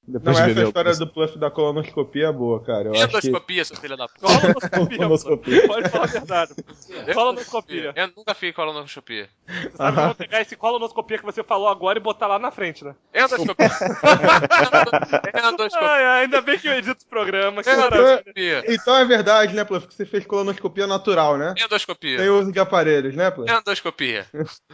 Não, essa história do Pluff da colonoscopia é boa, cara. Eu acho que... Endoscopia, seu filho da puta. Colonoscopia. Pode falar a verdade. Colonoscopia. Eu nunca fiz colonoscopia. Você sabe que eu vou pegar esse colonoscopia que você falou agora e botar lá na frente, né? Endoscopia. Endoscopia. Ainda bem que eu edito o programa. Que Endoscopia. Então é verdade, né, Pluff, que você fez colonoscopia natural, né? Endoscopia. Sem uso de aparelhos, né, Pluff? Endoscopia.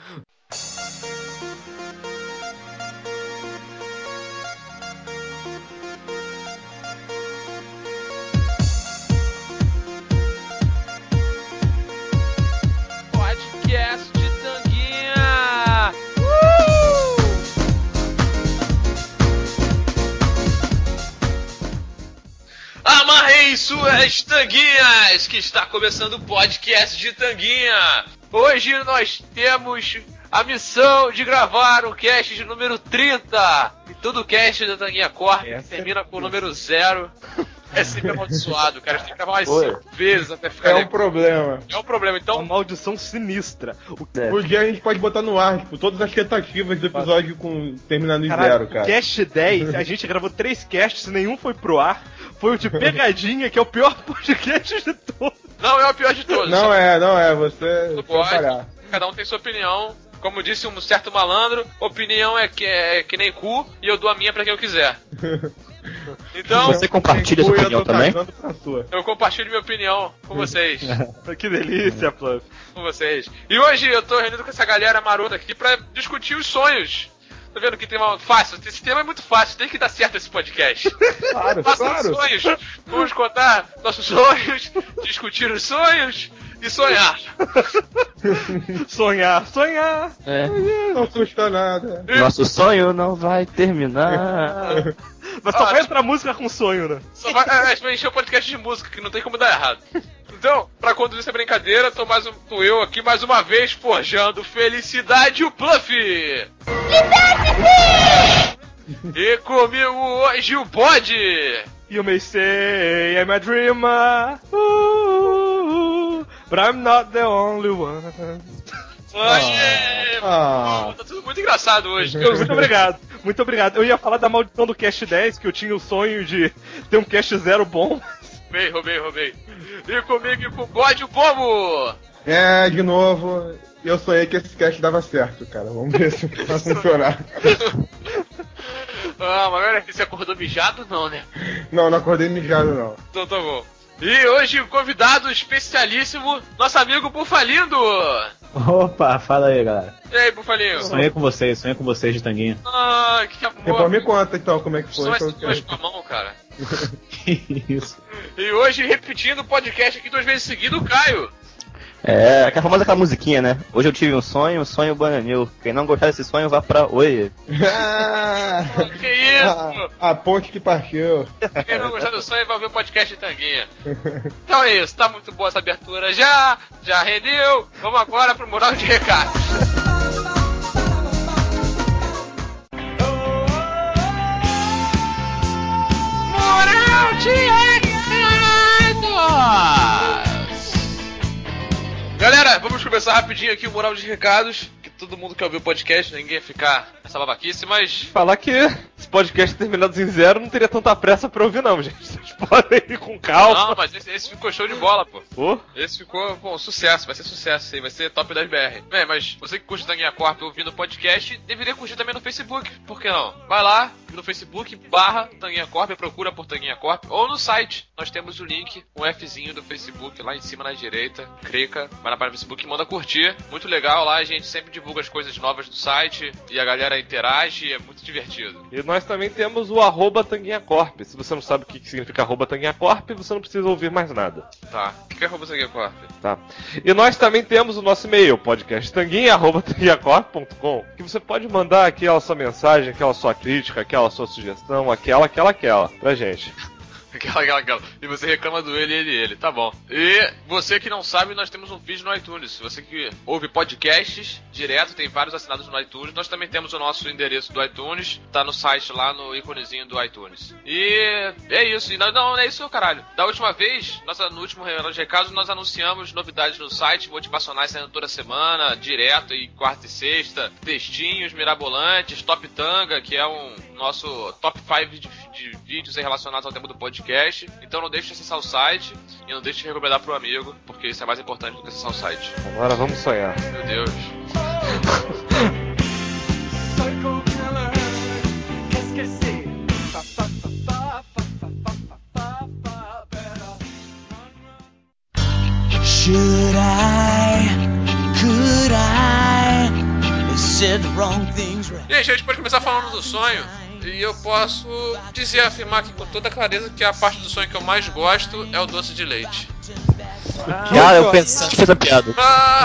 Podcast de Tanguinha. Amarrem suas tanguinhas, que está começando o podcast de Tanguinha. Hoje nós temos a missão de gravar o cast de número 30. E todo cast da Tanguinha Corp termina com o número 0. É sempre amaldiçoado, cara. A gente tem que gravar umas 5 vezes até ficar. É um problema. É um problema, então. Uma maldição sinistra. O dia a gente pode botar no ar, tipo, todas as tentativas do episódio terminando em 0, cara. Cast 10, a gente gravou 3 casts, nenhum foi pro ar. Foi o de pegadinha, que é o pior podcast de todos. Não é o pior de todos. Não é. Você pode. falhar. Cada um tem sua opinião. Como disse um certo malandro, opinião é que nem cu e eu dou a minha pra quem eu quiser. Então, você compartilha sua opinião também? Eu compartilho minha opinião com vocês. Que delícia, Pluff. Com vocês. E hoje eu tô reunido com essa galera marota aqui pra discutir os sonhos. Tá vendo que tema fácil? Esse tema é muito fácil, tem que dar certo esse podcast. Claro. Sonhos. Vamos contar nossos sonhos, discutir os sonhos e sonhar. Sonhar. É. Não custa nada. Nosso sonho não vai terminar. Mas só vai entrar música com sonho, né? Só vai encher o podcast de música, que não tem como dar errado. Então, pra conduzir essa brincadeira, tô eu aqui mais uma vez forjando felicidade e o Pluff! E comigo hoje o Bode! You may say I'm a dreamer, but I'm not the only one. Tá tudo muito engraçado hoje. Muito obrigado. Eu ia falar da maldição do Cast 10, que eu tinha o sonho de ter um Cast 0 bom. Roubei. E comigo e com o Bode o Pomo! De novo, eu sonhei que esse cast dava certo, cara. Vamos ver se vai funcionar. Mas olha, você acordou mijado não, né? Não acordei mijado, não. Então tá bom. E hoje o convidado especialíssimo, nosso amigo Bufalindo! Opa, fala aí, galera. E aí, Bufalinho? Sonhei com vocês de Tanguinha. Que amor. Depois me conta então como é que foi. Só duas com a mão, cara. Isso. E hoje, repetindo o podcast aqui 2 vezes seguido, o Caio. Aquela famosa musiquinha, né? Hoje eu tive um sonho bananil. Quem não gostar desse sonho, vá pra Oi. Que isso? A ponte que partiu. Quem não gostar do sonho vai ver o podcast de Tanguinha. Então é isso, tá muito boa essa abertura já rendeu. Vamos agora pro Moral de Recados. Moral de Recados! Galera, vamos começar rapidinho aqui o Moral de Recados, que todo mundo quer ouvir o podcast, ninguém ia ficar essa babaquice, mas... Falar que esse podcast terminados em 0 não teria tanta pressa pra ouvir não, gente. Vocês podem ir com calma. Não, mas esse ficou show de bola, pô. Esse ficou, sucesso, vai ser sucesso aí, vai ser top das BR. Bem, mas você que curte Tanguinha Corp ouvindo o podcast, deveria curtir também no Facebook, por que não? Vai lá no Facebook, /Tanguinha Corp, procura por Tanguinha Corp, ou no site, nós temos o link, um Fzinho do Facebook, lá em cima na direita, clica, vai lá para o Facebook e manda curtir. Muito legal, lá a gente sempre divulga as coisas novas do site, e a galera interage, é muito divertido. E nós também temos o @Tanguinha Corp. Se você não sabe o que significa @Tanguinha Corp, você não precisa ouvir mais nada. Tá, o que é @Tanguinha Corp? Tá. E nós também temos o nosso e-mail, podcasttanguinha@tanguinhacorp.com, que você pode mandar aquela sua mensagem, aquela sua crítica, aquela sua sugestão, aquela, pra gente. Aquela. E você reclama do ele. Tá bom. E você que não sabe, nós temos um feed no iTunes. Você que ouve podcasts direto, tem vários assinados no iTunes. Nós também temos o nosso endereço do iTunes. Tá no site lá, no íconezinho do iTunes. E é isso. E não é isso, caralho. Da última vez, no último Relógio de Recados, nós anunciamos novidades no site, motivacionais saindo toda semana, direto, e quarta e sexta. Textinhos mirabolantes, Top Tanga, que é um nosso top 5 de vídeos aí relacionados ao tema do podcast. Então não deixe de acessar o site e não deixe de recomendar pro amigo, porque isso é mais importante do que acessar o site. Agora vamos sonhar. Meu Deus. Should I, could I, said the wrong things right. Gente, a gente pode começar falando do sonho. E eu posso afirmar aqui com toda clareza que a parte do sonho que eu mais gosto é o doce de leite. Cara, eu pensei que fez a piada.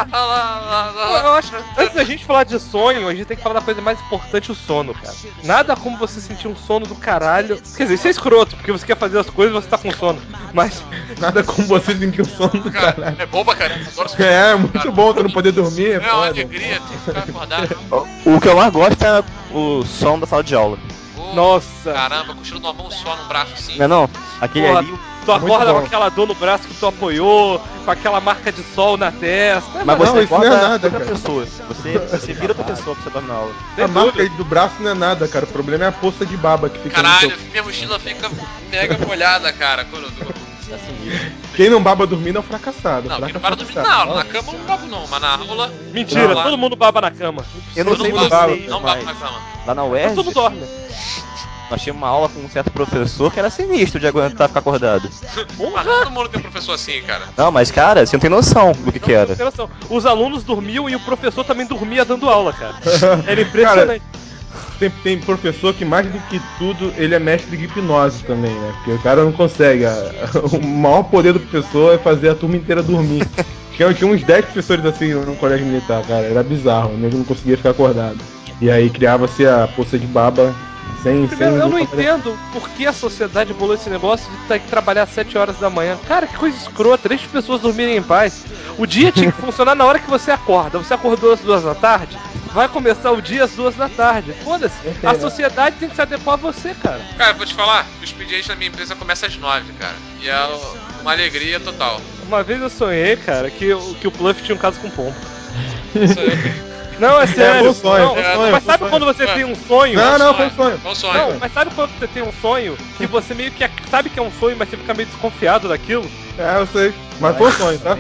Eu acho que antes da gente falar de sonho, a gente tem que falar da coisa mais importante, o sono, cara. Nada como você sentir um sono do caralho. Quer dizer, isso é escroto, porque você quer fazer as coisas e você tá com sono. Mas Nada como você sentir o sono do Cara, caralho. é bom pra caramba. Adoro esse É, cara. muito bom tu não poder dormir. É uma foda. alegria, tem que ficar acordado. O que eu mais gosto é o som da sala de aula. Pô, Nossa. Caramba, cochilo numa mão só, num braço assim. Não é não? Aquele Porra, ali. tu acorda bom. com aquela dor no braço que tu apoiou, com aquela marca de sol na testa. Mas Não, você isso não é acorda nada, outra cara. pessoa. Você vira outra pessoa pra você dormir na aula. A marca aí do braço não é nada, cara. O problema é a poça de baba que fica Caralho, no teu... minha mochila fica mega molhada, cara, quando eu durmo. Tá sinistro. Quem não baba dormindo é um fracassado. Não, porque não fracassado. para dormir na aula. Na cama eu não babo não, mas na aula... Mentira, Lá- todo mundo baba na cama. Eu não eu sei não babo, vocês, não babo mas na cama. lá na Mas UERJ, todo mundo dorme. nós tínhamos uma aula com um certo professor que era sinistro de aguentar ficar acordado. Mas todo mundo tem um professor assim, cara. Não, mas cara, você não tem noção do que era. Não tem noção. Os alunos dormiam e o professor também dormia dando aula, cara. Era impressionante. Tem professor que mais do que tudo ele é mestre de hipnose também, né? Porque o cara não consegue. O maior poder do professor é fazer a turma inteira dormir. Tinha uns 10 professores assim no colégio militar, cara. Era bizarro, o nego não conseguia ficar acordado. E aí criava-se a poça de baba sem. Primeiro, eu não nunca- entendo por que a sociedade bolou esse negócio de ter que trabalhar às 7 horas da manhã. Cara, que coisa escrota, deixa as pessoas dormirem em paz. O dia tinha que funcionar na hora que você acorda. Você acordou às 2 da tarde, vai começar o dia às 2 da tarde. Foda-se, a sociedade tem que se adequar a você, cara. Cara, vou te falar, o expediente da minha empresa começa às 9, cara. E é uma alegria total. Uma vez eu sonhei, cara, que o Pluff tinha um caso com pombo. Sou eu. Não, é sério. foi um sonho, Não, foi um sonho, mas foi um sabe sonho. quando você tem um sonho? Não, foi um sonho. Bom sonho. Não, mas sabe quando você tem um sonho que você meio que sabe que é um sonho, mas você fica meio desconfiado daquilo? É, eu sei. Mas foi um sonho, tá?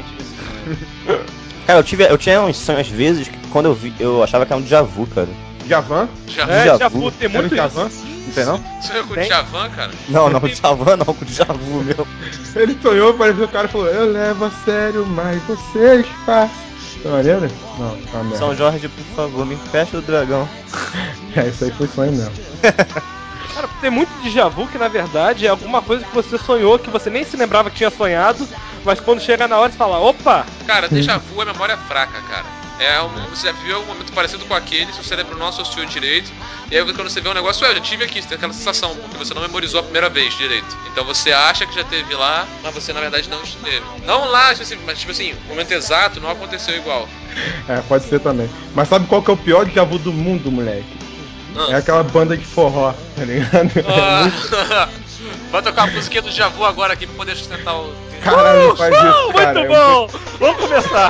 Cara, eu tinha uns sonhos às vezes que quando eu vi, eu achava que era um déjà vu, cara. Javan? Já É, Déjà já vu. tem Era um muito Javan? isso. Não tem não? sonhou com o Tem? Djavan, cara? Não, déjà vu não, com déjà vu meu. Ele sonhou, pareceu o cara e falou: Eu levo a sério, mas vocês fazem. Tá maneiro? Não, tá merda. São Jorge, por favor, me fecha o dragão. É, isso aí foi sonho mesmo. Cara, tem muito déjà vu que na verdade é alguma coisa que você sonhou que você nem se lembrava que tinha sonhado, mas quando chega na hora você fala, opa! Cara, déjà vu é memória fraca, cara. Você já viveu um momento parecido com aquele, seu cérebro não associou direito, e aí quando você vê um negócio, eu já tive aqui, você tem aquela sensação, porque você não memorizou a primeira vez direito. Então você acha que já teve lá, mas você na verdade não esteve. Não lá, mas tipo assim, o momento exato não aconteceu igual. É, pode ser também. Mas sabe qual que é o pior déjà vu do mundo, moleque? É aquela banda de forró, tá ligado? Ah, vai tocar a musiquinha do déjà vu agora aqui pra poder sustentar o... Caralho, não faz isso, cara. Muito bom! Vamos começar!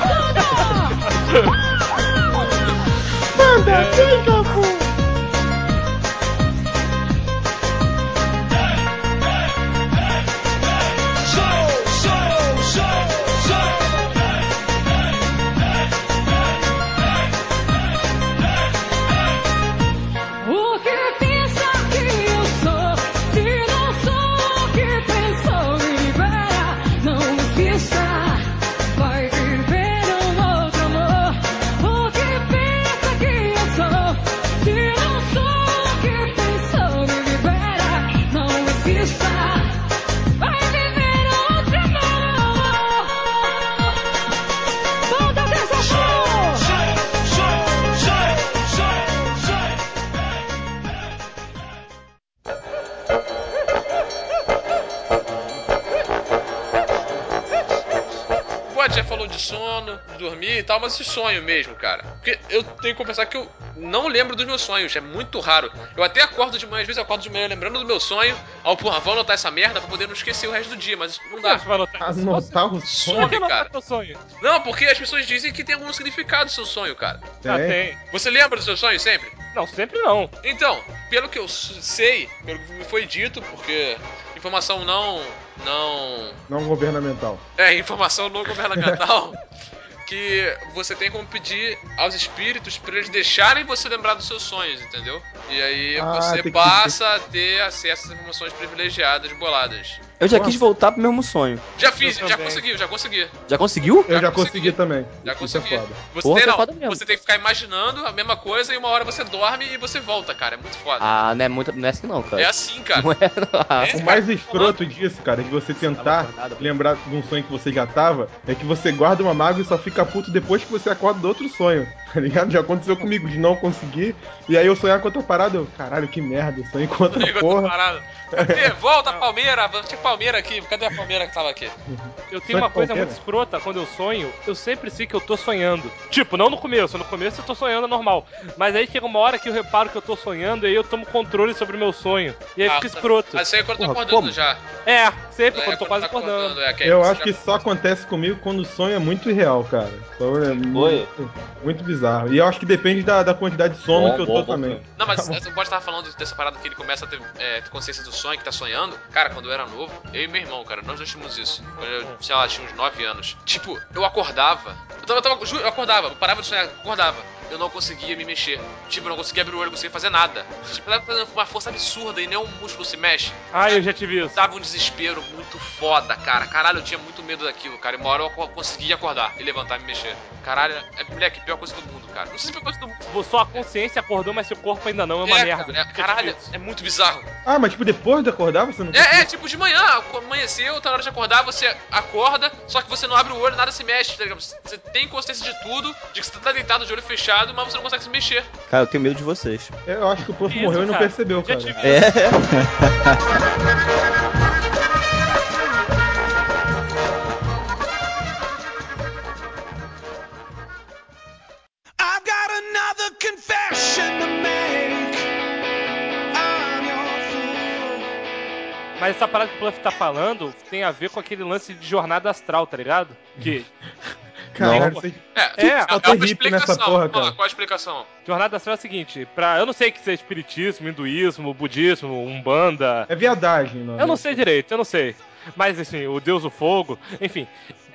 O que pensa que eu sou? Se não sou o que pensou, me libera, não esqueça. Vai viver um outro amor. O que pensa que eu sou? Se não sou o que pensou, me libera, não esqueça. Vai viver outro amor. Volta dessa show! Pode, já falou de sono, de dormir e tal, mas esse sonho mesmo, cara. Porque eu tenho que confessar que eu não lembro dos meus sonhos, é muito raro. Eu até acordo de manhã, às vezes eu acordo de manhã lembrando do meu sonho. Porra, vou anotar essa merda pra poder não esquecer o resto do dia, mas isso não dá. Você vai anotar isso? Anotar o Por sonho. que Some, anotar cara. teu sonho? Não, porque as pessoas dizem que tem algum significado o seu sonho, cara. Ah, Tem. tem. Você lembra do seu sonho sempre? Não, sempre não. Então, pelo que eu sei, pelo que me foi dito, porque informação não. Não governamental. Informação não governamental. Que você tem como pedir aos espíritos pra eles deixarem você lembrar dos seus sonhos, entendeu? E aí você tem que passa a ter acesso às informações privilegiadas, boladas. Eu já Nossa. quis voltar pro mesmo sonho. Já fiz, Eu já também. consegui. Já conseguiu? Eu já consegui. consegui também. Já Isso consegui. é foda. Você Porra, tem, isso é foda não, mesmo. você tem que ficar imaginando a mesma coisa e uma hora você dorme e você volta, cara. É muito foda. Ah, não é assim não, cara. É assim, cara. Não é, não. É, O mais escroto disso, cara, de você tentar acordado, pô. lembrar de um sonho que você já tava, é que você guarda uma mágoa e só fica puto depois que você acorda do outro sonho, tá ligado? Já aconteceu comigo de não conseguir, e aí eu sonhar com outra parada, eu, caralho, que merda, eu sonhei com outra Liga, eu tô porra. parado. Cadê? Volta, Palmeira. Tinha Palmeira aqui. Cadê a Palmeira que tava aqui? Eu tenho Sonho uma coisa qualquer. muito escrota, quando eu sonho, eu sempre sei que eu tô sonhando. Tipo, não no começo eu tô sonhando normal. Mas aí chega uma hora que eu reparo que eu tô sonhando e aí eu tomo controle sobre o meu sonho. E aí fica escroto. Mas isso aí é quando eu tô Porra, acordando como? já. É, sempre, É, quando eu tô quase tá acordando. que aí Eu você acho já- que isso só acontece comigo quando o sonho é muito irreal, cara. Então é Oi. muito bizarro. E eu acho que depende da quantidade de sono Bom, que eu bom, tô bom também. sonho. Não, mas você pode estar falando dessa parada que ele começa a ter consciência do sonho, que tá sonhando. Cara, quando eu era novo, eu e meu irmão, cara, nós dois tínhamos isso. Quando eu, sei lá, tinha uns 9 anos. Tipo, eu acordava. Eu acordava, eu parava de sonhar, acordava. Eu não conseguia me mexer. Tipo, eu não conseguia abrir o olho, não conseguia fazer nada. Tipo, eu tava fazendo uma força absurda e nenhum músculo se mexe. Ah, eu já tive isso. Tava um desespero muito foda, cara. Caralho, eu tinha muito medo daquilo, cara. E uma hora eu consegui acordar e levantar e me mexer. Caralho, moleque, pior coisa do mundo, cara. Não sei se foi coisa do mundo. Só a consciência acordou, mas seu corpo ainda não, é uma merda. Cara, caralho, é muito bizarro. Ah, mas tipo, depois de acordar, você não Tipo, de manhã, amanheceu, tá na hora de acordar, você acorda, só que você não abre o olho, nada se mexe, tá ligado? Você tem consciência de tudo, de que você tá deitado de olho fechado, mas você não consegue se mexer. Cara, eu tenho medo de vocês. Eu acho que o povo Isso, morreu e não cara. percebeu, Já cara. tive É. I've got another confession to make. I'm your fool. Mas essa parada que o Bluff tá falando tem a ver com aquele lance de jornada astral, tá ligado? Que Caralho, Não. vocês- É, tem hippie nessa porra, cara. Qual a explicação? jornada astral é o seguinte, eu não sei o que é espiritismo, hinduísmo, budismo, umbanda. É viadagem, mano. Eu não sei direito, eu não sei. Mas assim, o Deus do Fogo, enfim.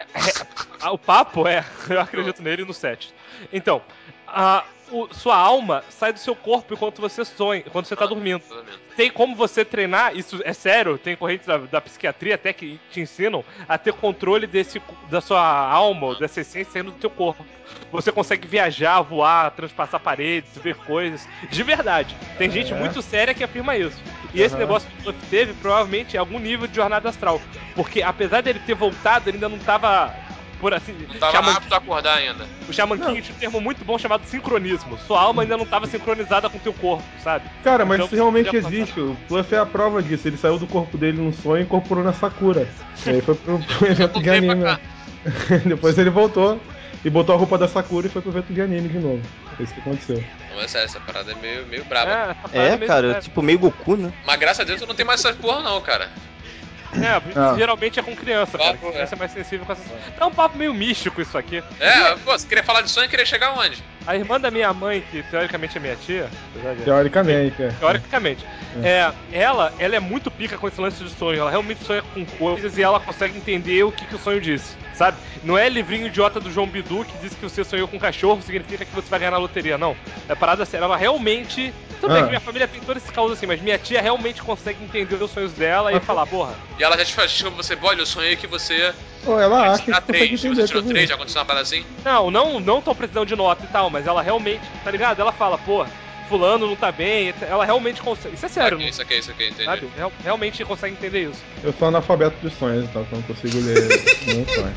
O papo é, eu acredito nele no 7. Então, sua alma sai do seu corpo enquanto você sonha, enquanto você tá dormindo. Tem como você treinar, isso é sério, tem correntes da psiquiatria até que te ensinam a ter controle da sua alma, ou dessa essência saindo do teu corpo. Você consegue viajar, voar, transpassar paredes, ver coisas. De verdade. Tem gente muito séria que afirma isso. E esse negócio que o Bluff teve, provavelmente, é algum nível de jornada astral. Porque apesar dele ter voltado, ele ainda não tava, por assim... Não tava apto a acordar ainda. O Shaman King tinha um termo muito bom chamado sincronismo. Sua alma ainda não estava sincronizada com o teu corpo, sabe? Cara, mas Então, isso realmente podia passar. existe. O Fluff é a prova disso. Ele saiu do corpo dele num sonho e incorporou na Sakura. E aí foi pro evento de voltei pra anime. cá. Depois ele voltou e botou a roupa da Sakura e foi pro evento de anime de novo. É isso que aconteceu. Não, é sério, essa parada é meio braba. essa parada meio cara, séria. tipo meio Goku, né? Mas graças a Deus eu não tenho mais essa porra não, cara. Geralmente é com criança, cara. Papo, Criança é mais sensível com essas... É um papo meio místico isso aqui. Pô, você queria falar de sonho e queria chegar onde? A irmã da minha mãe, que teoricamente é minha tia, apesar de... Teoricamente, Teoricamente. Ela é muito pica com esse lance de sonho. Ela realmente sonha com coisas e ela consegue entender o que o sonho disse, sabe? Não é livrinho idiota do João Bidu que diz que você sonhou com um cachorro significa que você vai ganhar na loteria, não. É parada séria. Ela realmente... Tudo bem que minha família tem todo esse caos assim, mas minha tia realmente consegue entender os sonhos dela e falar, porra... E ela já te faz como você, olha, eu sonhei que você Ou ela acha que tirar consegue 3, entender você tirou também. 3, já aconteceu uma parada assim? Não tão precisando de nota e tal, mas ela realmente, tá ligado? Ela fala, pô, fulano não tá bem, etc. Ela realmente consegue. Isso é sério, Isso aqui, entendi. sabe? Realmente consegue entender isso. Eu sou analfabeto dos sonhos, então eu não consigo ler nenhum sonho.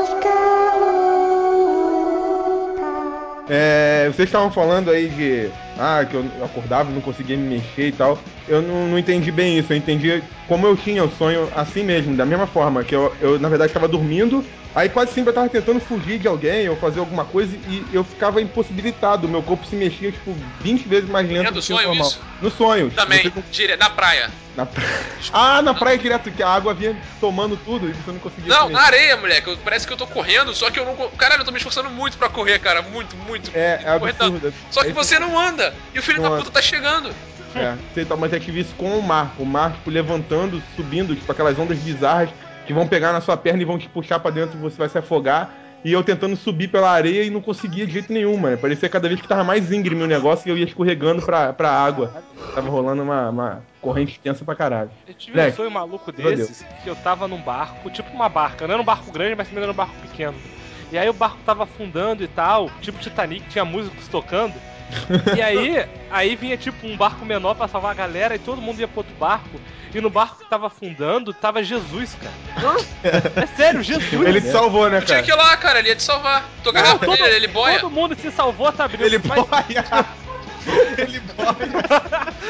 Vocês estavam falando aí que eu acordava e não conseguia me mexer e tal. Eu não entendi bem isso, eu entendi como eu tinha o sonho assim mesmo, da mesma forma, que eu na verdade estava dormindo, aí quase sempre eu tava tentando fugir de alguém ou fazer alguma coisa e eu ficava impossibilitado, o meu corpo se mexia tipo 20 vezes mais lento do que o sonho normal. isso? No sonho. Também, na praia. Na praia. Na praia direto, que a água vinha tomando tudo e você não conseguia. Não, na areia, moleque. Parece que eu tô correndo, só que eu não. Caralho, eu tô me esforçando muito pra correr, cara. Muito. É absurdo. Só que você não anda. E o filho da puta tá chegando. Mas é que vi isso com o mar. O mar, tipo, levantando, subindo, tipo, aquelas ondas bizarras que vão pegar na sua perna e vão te puxar pra dentro e você vai se afogar. E eu tentando subir pela areia e não conseguia de jeito nenhum, mano. Parecia cada vez que tava mais íngreme o negócio e eu ia escorregando pra água. Tava rolando uma corrente tensa pra caralho. Eu tive um sonho maluco desses, que eu tava num barco, tipo uma barca. Não era um barco grande, mas também era um barco pequeno. E aí o barco tava afundando e tal, tipo Titanic, tinha músicos tocando. E aí vinha tipo um barco menor pra salvar a galera e todo mundo ia pro outro barco. E no barco que tava afundando, tava Jesus, cara. É sério, Jesus. Ele te salvou, né, cara? Tinha que ir lá, cara, ele ia te salvar. Tô cagado pra ele boia. Todo mundo se salvou, tá abrindo. Ele boia. Ele boia.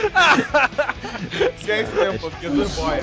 Que é isso mesmo, pô, Jesus boia.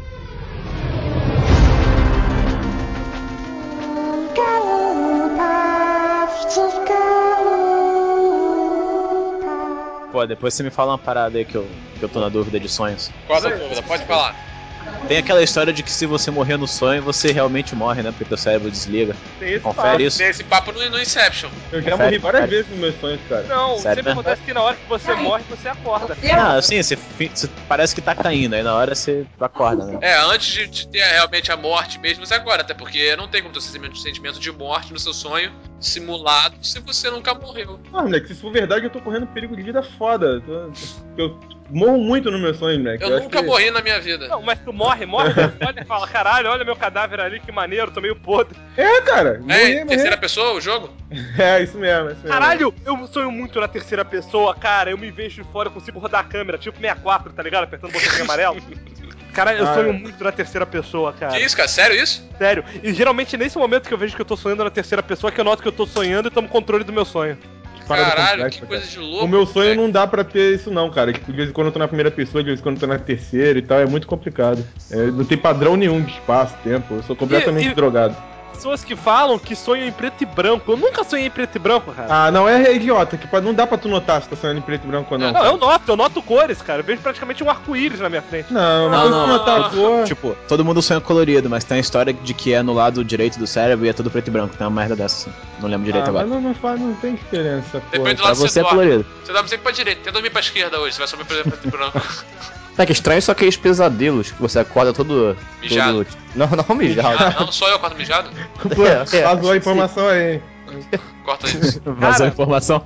Pô, depois você me fala uma parada aí que eu tô na dúvida de sonhos. Qual a dúvida? Pode falar. Tem aquela história de que se você morrer no sonho, você realmente morre, né? Porque teu cérebro desliga. Confere isso. Tem esse papo no Inception. Eu já morri várias vezes nos meus sonhos, cara. Não, sério, sempre acontece que na hora que você morre, você acorda. Ah, sim, você parece que tá caindo, aí na hora você acorda, né? Antes de ter realmente a morte mesmo, você acorda, até porque não tem como ter sentimento de morte no seu sonho simulado se você nunca morreu. Moleque, se isso for verdade, eu tô correndo perigo de vida foda. Eu morro muito no meu sonho, moleque. Eu nunca morri na minha vida. Não, mas tu morre, olha e fala, caralho, olha meu cadáver ali, que maneiro, tô meio podre. Cara, morri. Terceira pessoa o jogo? Isso mesmo. Caralho, eu sonho muito na terceira pessoa, cara, eu me vejo de fora, eu consigo rodar a câmera, tipo 64, tá ligado? Apertando o botãozinho amarelo. Caralho, eu sonho muito na terceira pessoa, cara. Que isso, cara? Sério isso? Sério. E geralmente nesse momento que eu vejo que eu tô sonhando na terceira pessoa, que eu noto que eu tô sonhando e tomo controle do meu sonho. Caralho, que coisa de louco. O meu sonho não dá pra ter isso não, cara. Tipo, de vez em quando eu tô na primeira pessoa, de vez em quando eu tô na terceira e tal, é muito complicado. Não tem padrão nenhum de espaço, tempo, eu sou completamente drogado. Pessoas que falam que sonham em preto e branco. Eu nunca sonhei em preto e branco, cara. Não, é idiota, que não dá pra tu notar se tá sonhando em preto e branco ou não. Não, eu noto cores, cara. Eu vejo praticamente um arco-íris na minha frente. Não, notar a cor. Tipo, todo mundo sonha colorido, mas tem a história de que é no lado direito do cérebro e é tudo preto e branco. Tem uma merda dessa, assim. Não lembro direito agora. Mas não tem diferença, pô. Depende do Pra lado você é dorme. colorido. Você dorme sempre pra direita. Tenta dormir pra esquerda hoje, você vai subir preto e branco. Tá que estranho só aqueles pesadelos que você acorda todo... Mijado. Não mijado. Não, só eu acordo mijado? Vazou a informação aí. Corta isso. Vazou a informação.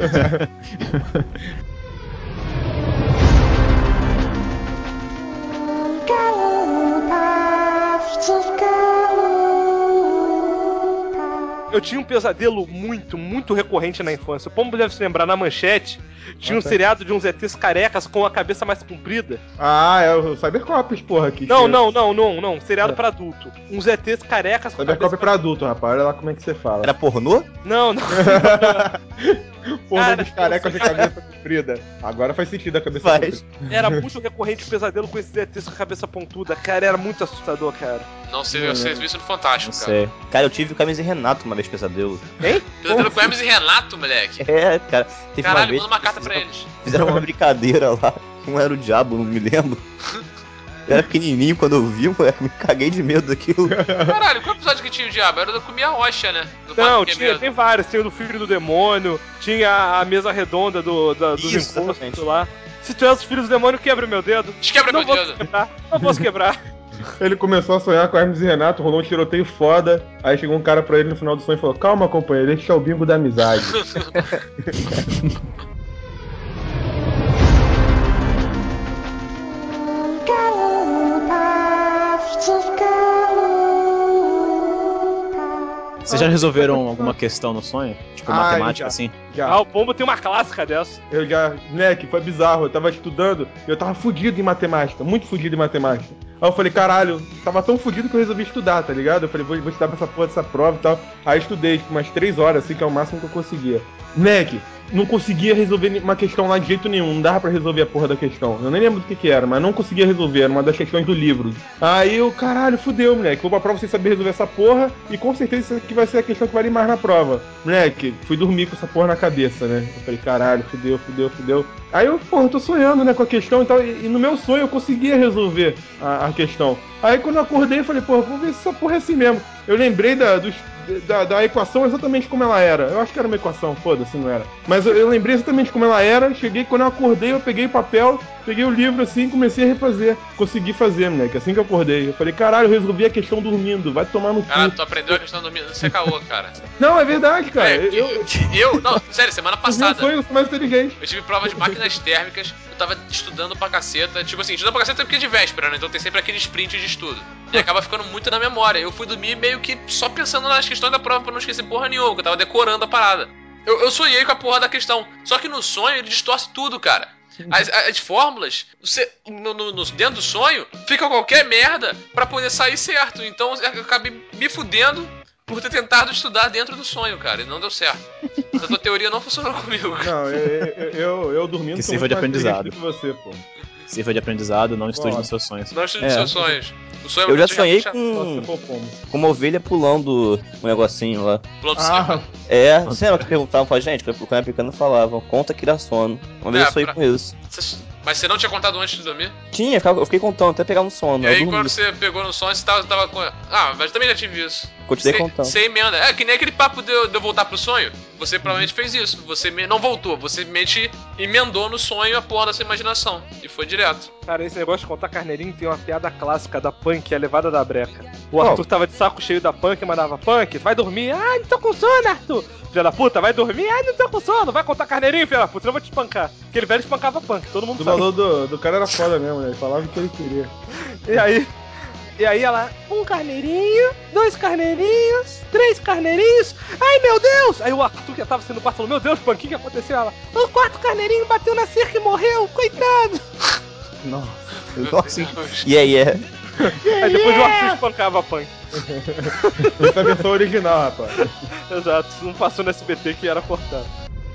Eu tinha um pesadelo muito recorrente na infância. Como deve se lembrar, na Manchete, tinha um seriado de uns ETs carecas com a cabeça mais comprida. É o Cybercops, porra. Não. Seriado pra adulto. Uns ETs carecas com a cabeça... Cybercop é pra adulto, rapaz. Olha lá como é que você fala. Era pornô? Não. Porra dos carecas de cabeça comprida. Agora faz sentido a cabeça comprida. Era muito recorrente o pesadelo com esses ETs com a cabeça pontuda. Cara, era muito assustador, cara. Não sei, eu sei isso no Fantástico, Não cara. sei. Cara, eu tive o Camis e Renato uma vez pesadelo. Hein? Pesadelo com Hermes e Renato, moleque. Cara. Teve Caralho, uma vez manda uma carta pra eles. Fizeram uma brincadeira lá. Um era o diabo, não me lembro. Eu era pequenininho quando eu vi, moleque, me caguei de medo daquilo. Caralho, qual episódio que tinha o diabo? Era do Comia Rocha, né? Não, tem vários. Tem o do Filho do Demônio, tinha a mesa redonda dos encontros lá. Se tu és os Filhos do Demônio, quebra meu dedo. Quebra meu dedo. Não posso quebrar. Ele começou a sonhar com Hermes e Renato, rolou um tiroteio foda. Aí chegou um cara pra ele no final do sonho e falou: calma, companheiro, este é o bingo da amizade. Vocês já resolveram alguma questão no sonho? Tipo, matemática, assim? Ah, o Pombo tem uma clássica dessa. Moleque, foi bizarro. Eu tava estudando e eu tava fudido em matemática, muito fudido em matemática. Aí eu falei, caralho, tava tão fudido que eu resolvi estudar, tá ligado? Eu falei, vou estudar pra essa porra dessa prova e tal. Aí eu estudei, tipo, umas 3 horas, assim, que é o máximo que eu conseguia. Moleque, não conseguia resolver uma questão lá de jeito nenhum, não dava pra resolver a porra da questão. Eu nem lembro do que era, mas não conseguia resolver, era uma das questões do livro. Aí eu, caralho, fudeu, moleque, vou pra prova sem saber resolver essa porra e com certeza isso aqui vai ser a questão que vai mais na prova. Moleque, fui dormir com essa porra na cabeça, né? Eu falei, caralho, fudeu. Aí eu, porra, tô sonhando, né, com a questão e tal, e no meu sonho eu conseguia resolver a questão. Aí quando eu acordei, eu falei, porra, vou ver se essa porra é assim mesmo. Eu lembrei da equação exatamente como ela era. Eu acho que era uma equação, foda-se, não era. Mas eu lembrei exatamente como ela era. Cheguei, quando eu acordei, eu peguei o papel, peguei o livro assim e comecei a refazer. Consegui fazer, moleque, assim que eu acordei. Eu falei, caralho, eu resolvi a questão dormindo, vai tomar no cu. Cara, tu aprendeu a questão dormindo, você é caô, cara. Não, é verdade, cara. Não, sério, semana passada. Eu sou mais inteligente. Eu tive prova de máquinas térmicas, eu tava estudando pra caceta. Tipo assim, estudando pra caceta porque é de véspera, né? Então tem sempre aquele sprint de estudo. E acaba ficando muito na memória. Eu fui dormir meio que só pensando nas questões da prova pra não esquecer porra nenhuma, porque eu tava decorando a parada. Eu sonhei com a porra da questão. Só que no sonho ele distorce tudo, cara. As fórmulas, dentro do sonho, fica qualquer merda pra poder sair certo. Então eu acabei me fudendo por ter tentado estudar dentro do sonho, cara, e não deu certo. Essa tua teoria não funcionou comigo, cara. Não, eu dormindo Que sou sirva muito de mais aprendizado. inteligente que você, pô. Sirva de aprendizado, não estude nos seus sonhos. Não estude nos seus sonhos. O sonho Eu já muito sonhei chato. Nossa, com fomos. uma ovelha pulando um negocinho lá. Pulando Ah, cerca. É, você lembra que perguntavam pra gente? Quando era pequeno falavam, conta que dá sono. Uma vez eu sonhei com isso. Mas você não tinha contado antes de dormir? Tinha, eu fiquei contando até pegar no sono. E Eu aí dormi. quando você pegou no sonho, você tava com... Ah, mas também já tive isso. Continuei contando. Você emenda. É que nem aquele papo de eu voltar pro sonho. Você provavelmente fez isso. Você não voltou. Você simplesmente emendou no sonho a porra da sua imaginação. E foi direto. Cara, esse negócio de contar carneirinho tem uma piada clássica da Punk, a levada da breca. O Arthur tava de saco cheio da Punk e mandava, Punk, vai dormir. Ah, não tô com sono, Arthur. Filha da puta, vai dormir. Ah, não tô com sono. Vai contar carneirinho, filha da puta, senão eu vou te espancar. Aquele velho espancava Punk, todo mundo O sabe. valor do cara era foda mesmo, né? Ele falava o que ele queria. E aí ela, 1 carneirinho, 2 carneirinhos, 3 carneirinhos, ai meu Deus! Aí o Arthur que tava sendo no quarto falou, meu Deus, Punk, o que aconteceu? Ela, o 4º carneirinho bateu na cerca e morreu, coitado! Nossa, e aí é. Aí depois o Arthur espancava a Punk. Essa é a versão original, rapaz. Exato, isso não passou no SBT que era cortado.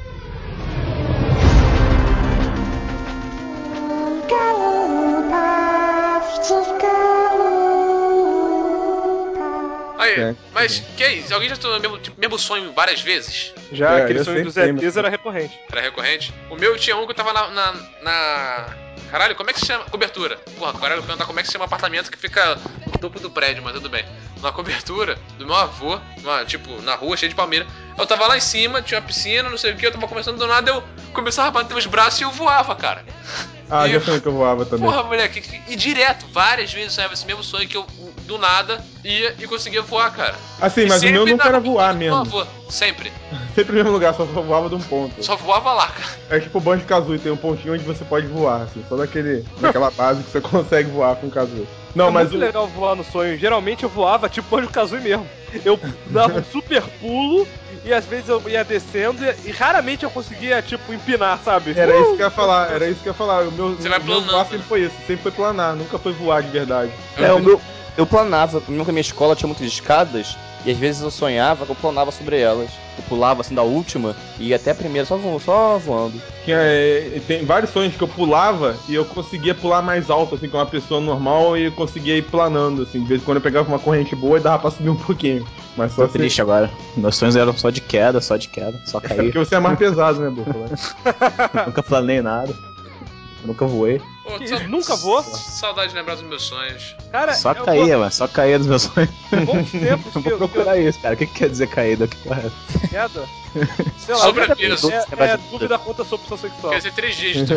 Aí, mas que é isso? Alguém já teve o mesmo sonho várias vezes? Já aquele eu sonho dos sempre ETs era recorrente. Era recorrente? O meu tinha um que eu tava na... Caralho, como é que se chama? Cobertura. Porra, caralho, eu perguntar como é que se chama apartamento que fica no topo do prédio, mas tudo bem. Na cobertura do meu avô, tipo, na rua, cheia de palmeira. Eu tava lá em cima, tinha uma piscina, não sei o que, eu tava começando do nada, eu começava a bater os braços e eu voava, cara. Ah, E já sonhei que eu voava também. Porra, moleque, e direto, várias vezes eu sonhava esse mesmo sonho que eu, do nada, ia e conseguia voar, cara. Assim, E mas o meu sempre nunca na era rua voar do mesmo. meu avô, sempre. Sempre no mesmo lugar, só voava de um ponto. Só voava lá, cara. É tipo o Banjo Kazooie, tem um pontinho onde você pode voar, assim, só naquela base que você consegue voar com o Kazooie. Não, É mas muito legal voar no sonho. Geralmente eu voava tipo Banjo Kazooie mesmo. Eu dava um super pulo e às vezes eu ia descendo e raramente eu conseguia, tipo, empinar, sabe? Era isso que eu ia falar, O meu, Você vai meu planando, voar né? sempre foi isso, sempre foi planar, nunca foi voar de verdade. Eu planava, mesmo que a minha escola tinha muitas escadas, e às vezes eu sonhava que eu planava sobre elas. Eu pulava assim da última e ia até a primeira só voando. Tem vários sonhos que eu pulava e eu conseguia pular mais alto, assim, com uma pessoa normal e eu conseguia ir planando, assim. De vez em quando eu pegava uma corrente boa e dava pra subir um pouquinho. Mas só Tô triste agora. Meus sonhos eram só de queda, só É cair. porque você é mais pesado, né, Boca? Nunca planei nada. Nunca voei. Pô, Que nunca voou? Saudade de lembrar dos meus sonhos. Cara, Só eu caía, mano. Só caía dos meus sonhos. bons tempos Eu que vou procurar isso, cara. O que quer dizer caída? Que porra é essa? queda. Sei lá, Sobrepeso. é dúvida quanto a sua opção sexual. Quer dizer, 3 dígitos.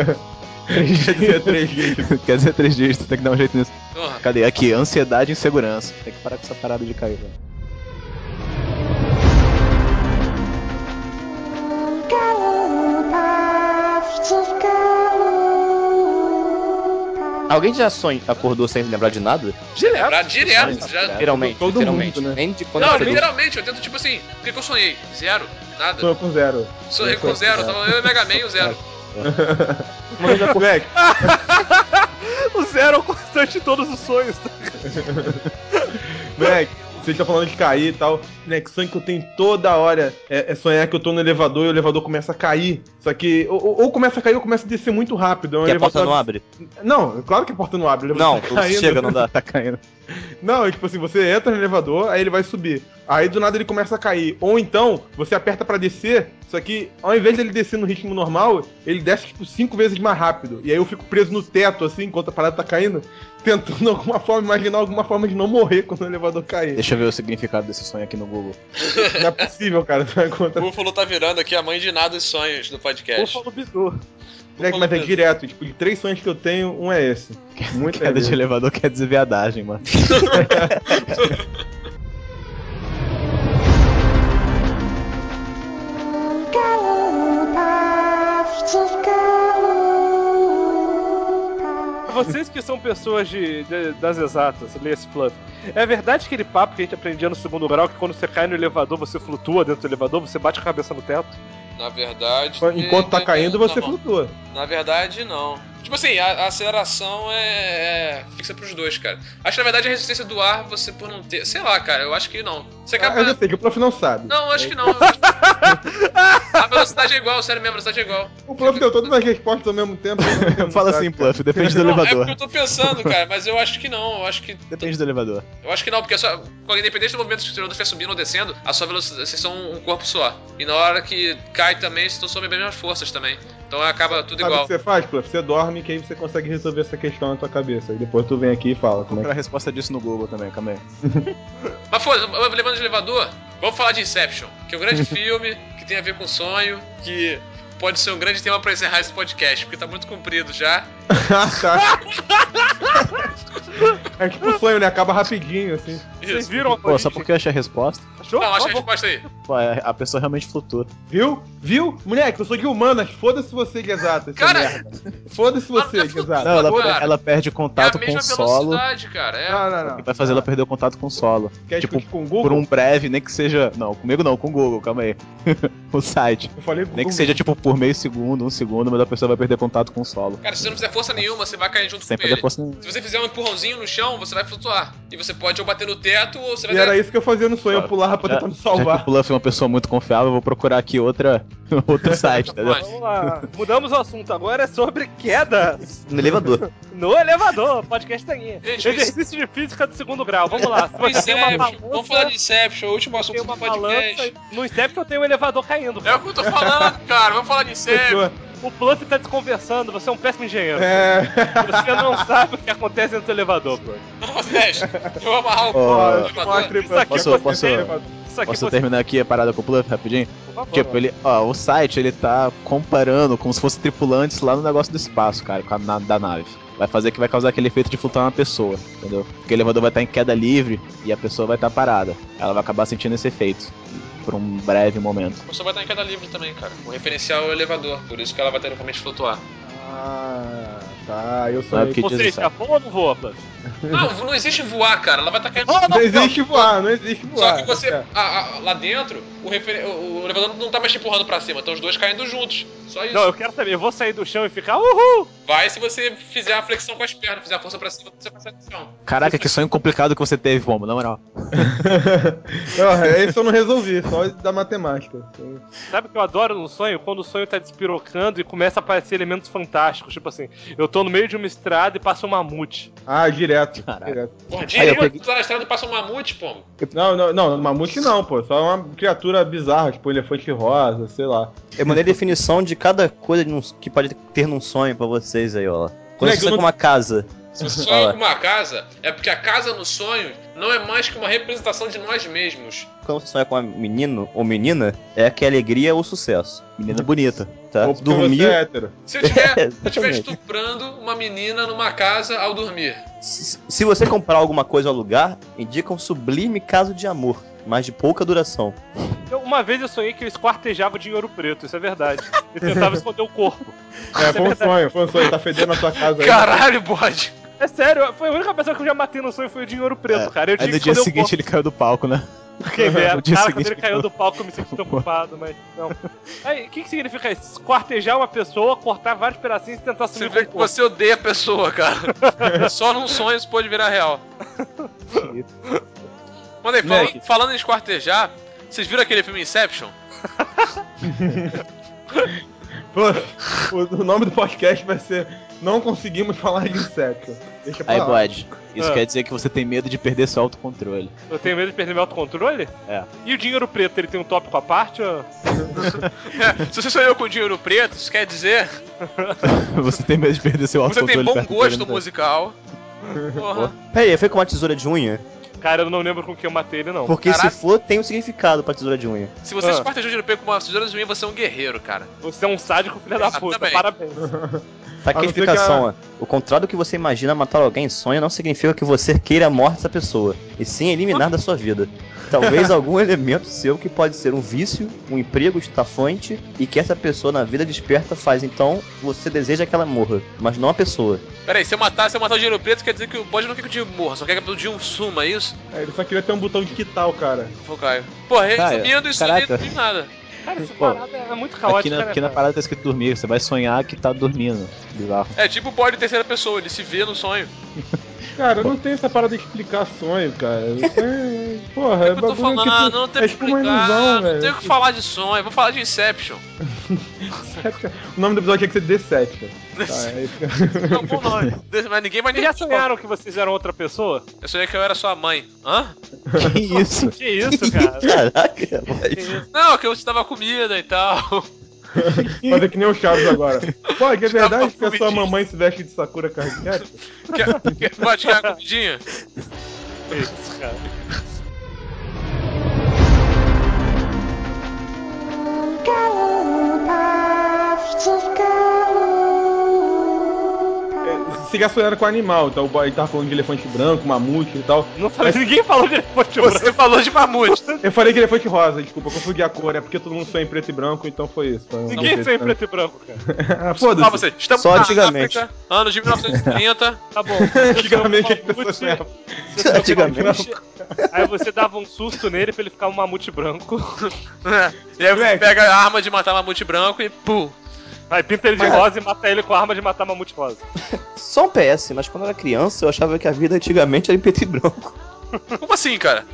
Três dígitos. Quer dizer 3 dias, tu tem que dar um jeito nisso. Porra. Cadê? Aqui, ansiedade e insegurança. Tem que parar com essa parada de cair, velho. Alguém já acordou sem lembrar de nada? Lembrar direto. Já... Literalmente, Todo literalmente. mundo, né? Nem de quando Não, acordou. literalmente, eu tento tipo assim, o que eu sonhei? 0. Nada. Sonho com 0. Sonhei com 0, tava eu e o Mega Man e o 0. Moleque, O 0 é o constante de todos os sonhos. moleque, você tá falando de cair e tal. Moleque, sonho que eu tenho toda hora é sonhar que eu tô no elevador e o elevador começa a cair. Só que ou começa a cair ou começa a descer muito rápido. É um Que a elevador... porta não abre? Não, claro que a porta não abre. O Não, elevador tá caindo. chega, não dá. Tá caindo. Não, é tipo assim, você entra no elevador, aí ele vai subir. Aí do nada ele começa a cair. Ou então, você aperta pra descer, só que ao invés dele descer no ritmo normal, ele desce tipo 5 vezes mais rápido. E aí eu fico preso no teto, assim, enquanto a parada tá caindo, tentando alguma forma, imaginar alguma forma de não morrer quando o elevador cair. Deixa eu ver o significado desse sonho aqui no Google. Não é possível, cara. Não é conta. O Búfalo tá virando aqui a mãe de nada dos sonhos do podcast. Búfalo Bidu. Moleque, mas é direto, tipo, de 3 sonhos que eu tenho, um é esse. Muito Queda de elevador quer dizer viadagem, mano. Vocês que são pessoas das exatas, lê esse plano. É verdade aquele papo que a gente aprendia no segundo grau que quando você cai no elevador, você flutua dentro do elevador, você bate a cabeça no teto? Na verdade... Enquanto tá caindo, você não. flutua. Na verdade, não. Tipo assim, a aceleração é fixa pros dois, cara. Acho que na verdade a resistência do ar, você por não ter... Sei lá, cara, eu acho que não. Você acaba... Eu já sei que o prof não sabe. Não, acho que não. A velocidade é igual, sério mesmo, a velocidade é igual. O prof deu todas as respostas ao mesmo tempo. Fala assim, Pluff, depende do Não, é elevador. porque eu tô pensando, cara, mas eu acho que não. Eu acho que Depende do elevador. não, porque independente do movimento que o elevador estiver subindo ou descendo, a sua velocidade, vocês são um corpo só. E na hora que cai também, vocês estão sob as mesmas forças também. Então acaba tudo Sabe igual. o que você faz, prof? Você dorme que aí você consegue resolver essa questão na tua cabeça. E depois tu vem aqui e fala como é Procura a resposta disso no Google também, calma aí. Mas foda, levando de elevador, vamos falar de Inception, que é um grande filme que tem a ver com sonho, que pode ser um grande tema pra encerrar esse podcast, porque tá muito comprido já. Tá. É tipo um sonho, né? Acaba rapidinho, assim. Vocês Isso. viram a Pô, só porque eu achei a resposta. Achou? Não, acha a Por favor. resposta aí. Pô, a pessoa realmente flutua. Viu? Viu? Moleque, eu sou de humanas. Foda-se você de exato. Cara, Foda-se você Mano, de exato. Não, cara, ela perde é contato a com mesma o solo. velocidade, cara. É. Não. Que vai fazer ela perder o contato com o solo. Quer Tipo, discutir com o Google? por um breve, nem que seja. Não, comigo não, com o Google, calma aí. O site. Eu falei Google. Nem que seja tipo por meio segundo, 1 segundo, mas a pessoa vai perder contato com o solo. Cara, se você não fizer força nenhuma, você vai cair junto Sem com fazer ele. força nenhuma. Se você fizer um empurrãozinho no chão, você vai flutuar. E você pode ou bater no teto, ou você vai E era isso que eu fazia no sonho, eu pulava pra tentar me Já que salvar. o Bluff é uma pessoa muito confiável, eu vou procurar aqui outro site, entendeu? Vamos lá. Mudamos o assunto. Agora é sobre quedas No elevador. no elevador. Podcast tá aqui. Gente, Exercício de física do segundo grau. Vamos lá. Se você tem uma Inception. Vamos falar balança, de Inception, o último assunto tem do uma podcast. balança. No Inception tem um elevador caindo. É o que eu tô falando, cara. Vamos falar de Inception. O Pluff tá desconversando. Você é um péssimo engenheiro. É. Você não sabe o que acontece dentro do elevador, Pluff. Eu vou amarrar o Ó, Mostra aí Isso aqui Posso- você posso- tem- Isso aqui Posso você... terminar aqui a parada com o Bluff rapidinho? Por favor, Tipo, o site, ele tá comparando como se fosse tripulantes lá no negócio do espaço, cara, com da nave. Vai causar aquele efeito de flutuar uma pessoa, entendeu? Porque o elevador vai estar em queda livre e a pessoa vai estar parada. Ela vai acabar sentindo esse efeito por um breve momento. A pessoa vai estar em queda livre também, cara. O referencial é o elevador, por isso que ela vai teoricamente flutuar. Ah, tá. Eu Não é sonhei. porque Você diz já isso. voa ou não voa, Pluff? Não existe voar, cara. Ela vai estar caindo. Não existe voar, não existe voar. Só que você, lá dentro, o elevador não tá mais te empurrando pra cima, então os dois caindo juntos. Só isso. Não, eu quero saber. Eu vou sair do chão e ficar uhul! Vai se você fizer a flexão com as pernas, fizer a força pra cima, você vai sair do chão. Caraca, que sonho complicado que você teve, Pombo, na moral. Não, isso eu não resolvi, só da matemática. Sabe o que eu adoro no sonho? Quando o sonho tá despirocando e começa a aparecer elementos fantásticos. Tipo assim, eu tô no meio de uma estrada e passa um mamute. Ah, direto. Caralho. Direto. Porra, Aí eu direito, tu tá na estrada e passa um mamute, pô. Não, mamute não, pô. Só uma criatura bizarra, tipo elefante rosa, sei lá. Eu mandei a definição de cada coisa que pode ter num sonho pra vocês aí, ó. Quando Moleque, você sonha eu com não- uma casa. Se você Fala. sonha com uma casa, é porque a casa no sonho não é mais que uma representação de nós mesmos. Quando você sonha com um menino ou menina, é que a alegria é o sucesso. Menina bonita. Tá? Ou porque Dormir. você é hétero. Se eu estiver Exatamente. estuprando uma menina numa casa ao dormir. Se você comprar alguma coisa ao lugar, indica um sublime caso de amor, mas de pouca duração. Uma vez eu sonhei que eu esquartejava de Ouro Preto, isso é verdade. E tentava esconder o corpo. É, foi um sonho, tá fedendo a tua casa aí. Caralho, bode! É sério, foi a única pessoa que eu já matei no sonho foi o de Ouro Preto, cara. Eu tinha Aí no que dia esconder o seguinte corpo. ele caiu do palco, né? Quem dera, No dia cara, seguinte, quando ele caiu do palco eu me senti preocupado, mas não. Aí, o que significa isso? Quartejar uma pessoa, cortar vários pedacinhos e tentar Você sumir com vê o que corpo. você odeia a pessoa, cara. Só num sonho isso pode virar real. Manda aí, falando em esquartejar, vocês viram aquele filme Inception? Pô, o nome do podcast vai ser Não Conseguimos Falar de Inception. Deixa pra Aí, lá. Bode, isso Ah. quer dizer que você tem medo de perder seu autocontrole. Eu tenho medo de perder meu autocontrole? É. E o dinheiro preto, ele tem um tópico à parte? Ou... Se você sonhou com dinheiro preto, isso quer dizer Você tem medo de perder seu que você autocontrole. tem bom perto dele, gosto não tem? musical. Porra. Peraí, foi com uma tesoura de unha? Cara, eu não lembro com que eu matei ele, não. Porque Caraca. se for, tem um significado pra tesoura de unha. Se você Ah. esquartejou dinheiro preto com uma tesoura de unha, você é um guerreiro, cara. Você é um sádico filho da puta, Exatamente. parabéns. Tá aqui a A não ser explicação, que ó. O contrário do que você imagina matar alguém em sonho não significa que você queira a morte dessa pessoa, e sim eliminar da sua vida. Talvez algum elemento seu que pode ser um vício, um emprego estafante, e que essa pessoa na vida desperta faz, então você deseja que ela morra, mas não a pessoa. Pera aí, se eu matar o dinheiro preto, quer dizer que o bode não quer que o dinheiro morra, só quer que o dinheiro suma, é isso? Ele só queria ter um botão de quitar o cara. Foi o Caio. Porra, Cara, resumindo isso aí, caraca. não tem nada. Cara, essa Pô, parada é muito Aqui caótica, na, né, aqui na cara? parada tá escrito dormir, você vai sonhar que tá dormindo. Bizarro. É tipo o bode em terceira pessoa, ele se vê no sonho. Cara, não tem essa parada de explicar sonho, cara. Porra, é Eu tô bagulho que falando, tu- não tem é que tipo uma explicar, ilusão, não velho. tem o que falar de sonho, vou falar de Inception. O nome do episódio tinha que ser Deception. Tá, é isso. É um bom nome. Mas ninguém vai Vocês já sonharam que vocês eram outra pessoa? Eu sonhei que eu era sua mãe. Hã? Que isso? Que isso, cara? Caraca, Que isso? Não, que eu te dava comida e tal. Fazer que nem o Chaves agora. Pô, que é verdade que a sua comidinha. mamãe se veste de Sakura Card Captor? Pode querer uma comidinha? Que isso, cara? Você já sonharam com animal, então o boy tava falando de elefante branco, mamute e tal. Não falei, ninguém falou de elefante branco. Você falou de mamute. Eu falei que elefante rosa, desculpa, eu confundi a cor, é porque todo mundo sonha em preto e branco, então foi isso. Foi um Ninguém contexto, sonha em né? preto e branco, cara. Ah, foda-se. Ah, você. Estamos Só na antigamente. África, anos de 1930. Tá bom. Antigamente as pessoas sonhavam. Antigamente. Aí você dava um susto nele pra ele ficar um mamute branco. E aí você Moleque. pega a arma de matar mamute branco e pum. Aí pinta ele de rosa e mata ele com a arma de matar mamute rosa. Só um PS, mas quando eu era criança eu achava que a vida antigamente era em preto e branco. Como assim, cara?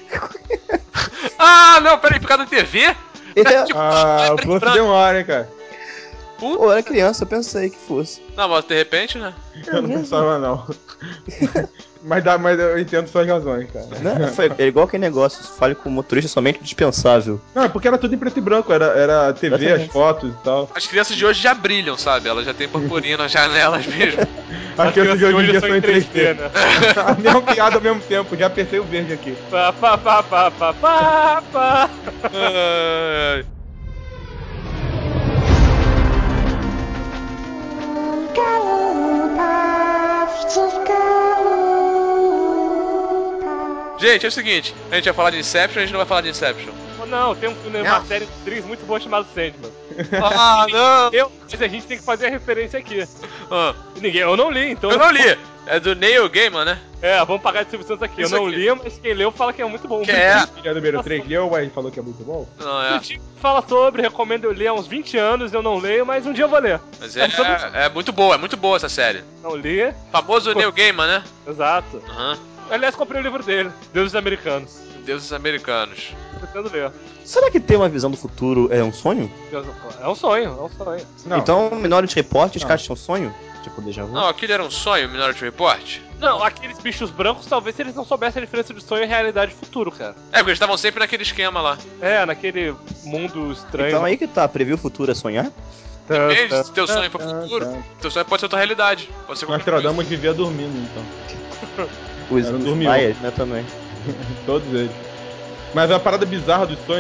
Ah, não, peraí, por causa da TV? Tipo, Ah, o preto e plano branco. deu uma hora, hein, cara. Pô, eu era criança, eu pensei que fosse. Não, mas de repente, né? Eu não pensava, não. mas eu entendo suas razões, cara. Né? É igual aquele negócio, fale com o motorista somente dispensável. Não, é porque era tudo em preto e branco, era a TV, as Exatamente. fotos e tal. As crianças de hoje já brilham, sabe? Elas já têm purpurina nas janelas mesmo. As crianças de hoje em dia são são em 3D. né? A mesma piada ao mesmo tempo, já apertei o verde aqui. Pá, pá, pá, pá, pá, pá, pá. Ai. Gente, é o seguinte, a gente vai falar de Inception, a gente não vai falar de Inception. Ou não, tem uma série de três muito boa chamada Sandman. Ah, não! Mas a gente tem que fazer a referência aqui. Ah, Eu não li, então. eu não li. É do Neil Gaiman, né? É, vamos pagar de Silvio Santos aqui. Isso eu não aqui. li, mas quem leu fala que é muito bom. Que é? Filha número 3 leu, mas falou que é muito bom. Não, O é. Tico fala sobre, recomendo eu ler há uns 20 anos, eu não leio, mas um dia eu vou ler. Mas é muito boa essa série. Não li, Famoso Neil Gaiman, né? exato. Aham. Aliás, comprei o livro dele, Deuses Americanos. Deuses Americanos. Pretendo ler. Será que ter uma visão do futuro é um sonho? É um sonho. Não. Então, Minority Report, os Não. caras tinham sonho? Tipo, déjà vu? Não, aquilo era um sonho, Minority Report? Não, aqueles bichos brancos, talvez eles não soubessem a diferença de sonho e realidade futuro, cara. É, porque eles estavam sempre naquele esquema lá. É, naquele mundo estranho. Então aí que tá, prever o futuro é sonhar? Depende, se teu sonho for futuro, teu sonho pode ser tua realidade. Pode ser qualquer coisa. Nostradamus vivia dormindo, então. Os Era um os dormiu. Maias, né, também. Todos eles. Mas a parada bizarra dos sonhos, e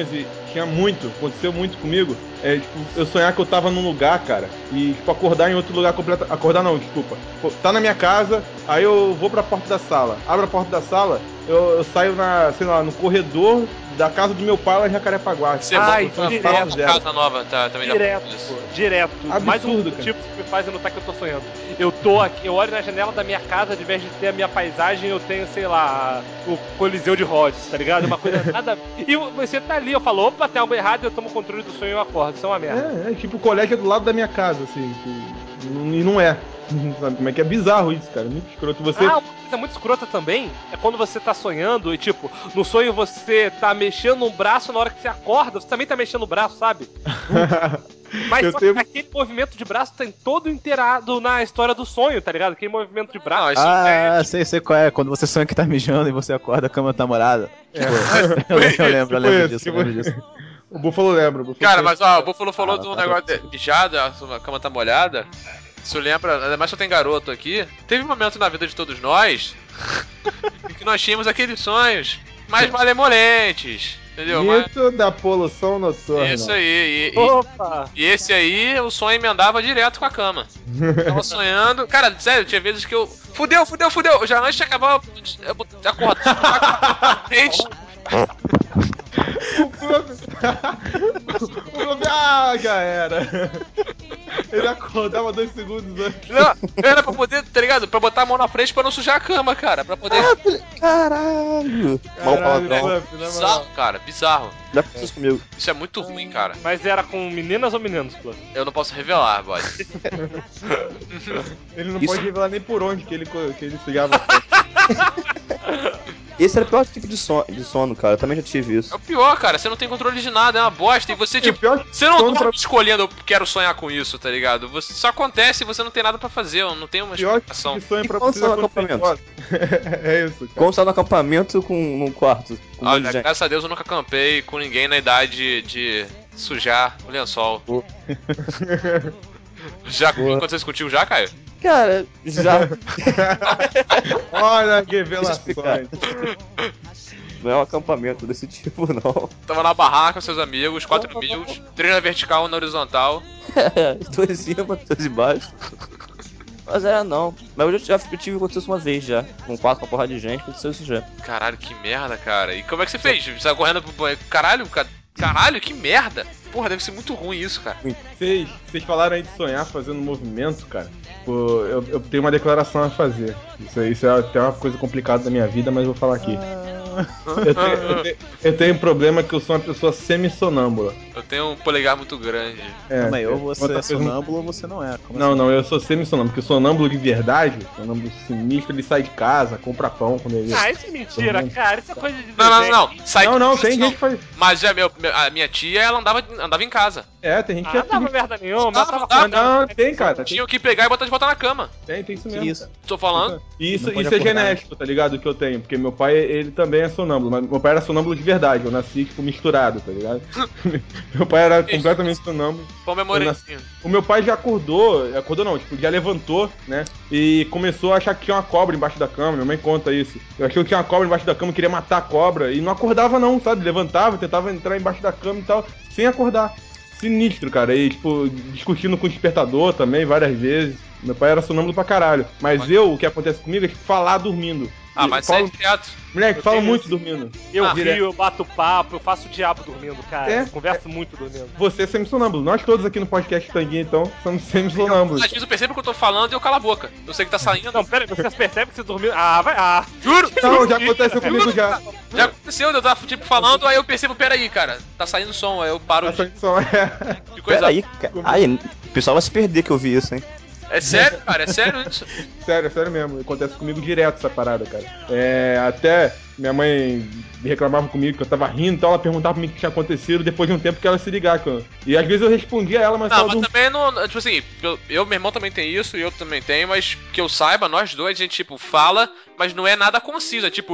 aconteceu muito comigo. Tipo, eu sonhar que eu tava num lugar, cara, e tipo, acordar em outro lugar completo. Acordar não, desculpa. Pô, tá na minha casa, aí eu vou pra porta da sala. Abro a porta da sala, eu saio sei lá, no corredor da casa do meu pai lá em Jacarepaguá. Você Ai, vai direto, pra casa nova, tá? Também Direto, dá isso. pô, direto. Mais um Absurdo, motivo que me faz notar que eu tô sonhando. Eu tô aqui, eu olho na janela da minha casa, ao invés de ter a minha paisagem, eu tenho, sei lá, o Coliseu de Rhodes, tá ligado? Uma coisa nada. E você tá ali, eu falo, opa, tem algo errado, eu tomo o controle do sonho e eu acordo. Isso é uma merda. Tipo, o colégio é do lado da minha casa, assim. E não é. Sabe como é que é bizarro isso, cara? Muito escroto. Você. Ah, uma coisa muito escrota também é quando você tá sonhando e, tipo, no sonho você tá mexendo um braço, na hora que você acorda, você também tá mexendo o braço, sabe? Mas Eu só tenho- que aquele movimento de braço tem todo inteirado na história do sonho, tá ligado? Aquele movimento de braço. Não, isso Sei qual é. Quando você sonha que tá mijando e você acorda, a cama tá molhada. Tipo, eu lembro disso. O Búfalo lembra. Cara, mas ó, o Buffalo falou Ah, de um tá negócio de mijada, a cama tá molhada. Isso lembra, ainda mais que eu tenho garoto aqui. Teve um momento na vida de todos nós em que nós tínhamos aqueles sonhos mais malemolentes, entendeu? Mito da poluição noturna. Isso aí, Opa! e esse aí, o sonho emendava direto com a cama. Tava sonhando. Cara, sério, tinha vezes que eu. Fudeu! Já antes de acabar, eu acordava. O Prof... já era. Ele acordava 2 segundos antes. Não, era pra poder, tá ligado? Pra botar a mão na frente pra não sujar a cama, cara. Pra poder. Caralho! Mal palavrão. Prof, na moral. Bizarro, cara, bizarro. Já fez isso comigo. Isso é muito ruim, cara. Mas era com meninas ou meninos, pô? Eu não posso revelar, boy. Ele não Isso- pode revelar nem por onde que ele sugava. Esse era o pior tipo de sono, cara. Eu também já tive isso. É o pior, cara. Você não tem controle de nada, é uma bosta. E você, E o tipo. pior Você não sono tá pra- escolhendo, eu quero sonhar com isso, tá ligado? Você, só acontece e você não tem nada pra fazer, não tem uma pior explicação. que sonho E pra quando você tá no quando você acampamento? acorda. É isso, cara. Como estar no acampamento num quarto. Com um monte de Olha, gente. graças a Deus eu nunca campei com ninguém na idade de sujar o lençol. Já aconteceu isso contigo já, Caio? Cara, já. Olha que explicar. revelações. Não é um acampamento desse tipo, não. Tava na barraca com seus amigos, 4 amigos, 3 na vertical, 1 na horizontal. Dois em cima, dois embaixo. Mas não. Mas eu já tive aconteceu isso uma vez já. Num quarto com uma porrada de gente, aconteceu isso já. Caralho, que merda, cara. E como é que você fez? Você saiu correndo pro banheiro? Caralho, que merda. Porra, deve ser muito ruim isso, cara. Vocês falaram aí de sonhar fazendo movimento, cara. Pô, eu tenho uma declaração a fazer. Isso é até uma coisa complicada da minha vida, mas eu vou falar aqui. Eu tenho um problema que eu sou uma pessoa semi-sonâmbula. Eu tenho um polegar muito grande. Calma aí, ou você outra é coisa- sonâmbulo ou você não é. Como Não, assim? não, eu sou semi-sonâmbulo, porque sonâmbulo de verdade, sonâmbulo sinistro, ele sai de casa, compra pão quando ele... Ah, isso é mentira, cara. Isso é coisa de Não, não, desenho. não. Sai Não, tem gente que faz... Mas a minha tia, ela andava em casa. Tem gente Ah, que... não dava merda nenhuma. Dava, Tava dava. acordando. Não, tem, cara. Tinha que pegar e botar de volta na cama. Tem isso Que mesmo. isso? Tô falando. Isso Não pode é acordar, genético, tá ligado? O que eu tenho. Porque meu pai, ele também é sonâmbulo. Mas meu pai era sonâmbulo de verdade. Eu nasci, tipo, misturado, tá ligado? Meu pai era completamente sonâmbulo. Põe o memorezinho. O meu pai já acordou não, tipo, já levantou, né? E começou a achar que tinha uma cobra embaixo da cama. Minha mãe conta isso. Eu achei que tinha uma cobra embaixo da cama, queria matar a cobra. E não acordava, não, sabe? Levantava, tentava entrar embaixo da cama e tal, sem acordar. Sinistro, cara. E, tipo, discutindo com o despertador também, várias vezes. Meu pai era sonâmbulo pra caralho. Mas o que acontece comigo é tipo, falar dormindo. Ah, mas falo, é direto. moleque, Eu falo tenho muito isso. dormindo. Eu direto. rio, eu bato papo, eu faço o diabo dormindo, cara. É, Eu converso muito dormindo. Você é semi-sonâmbulo. Nós todos aqui no podcast Tanguinha, então, somos semi-sonâmbulos. Às vezes eu percebo que eu tô falando e eu calo a boca. Eu sei que tá saindo. Não, pera aí, vocês percebem que você dormiu. Ah, vai. Ah, Juro! Não, já aconteceu comigo já. Já aconteceu, eu tava tipo falando, aí eu percebo, peraí, cara, tá saindo som, aí eu paro Essa de edição é... coisa. Peraí, cara. Ai, o pessoal vai se perder que eu vi isso, hein? É sério, cara, é sério isso. Sério mesmo. Acontece comigo direto essa parada, cara. Até minha mãe reclamava comigo que eu tava rindo, então ela perguntava pra mim o que tinha acontecido depois de um tempo que ela se ligar. E às vezes eu respondia ela, mas Não, ela mas não... também não. Tipo assim, meu irmão também tem isso e eu também tenho, mas que eu saiba, nós dois, a gente, tipo, fala, mas não é nada conciso, é tipo.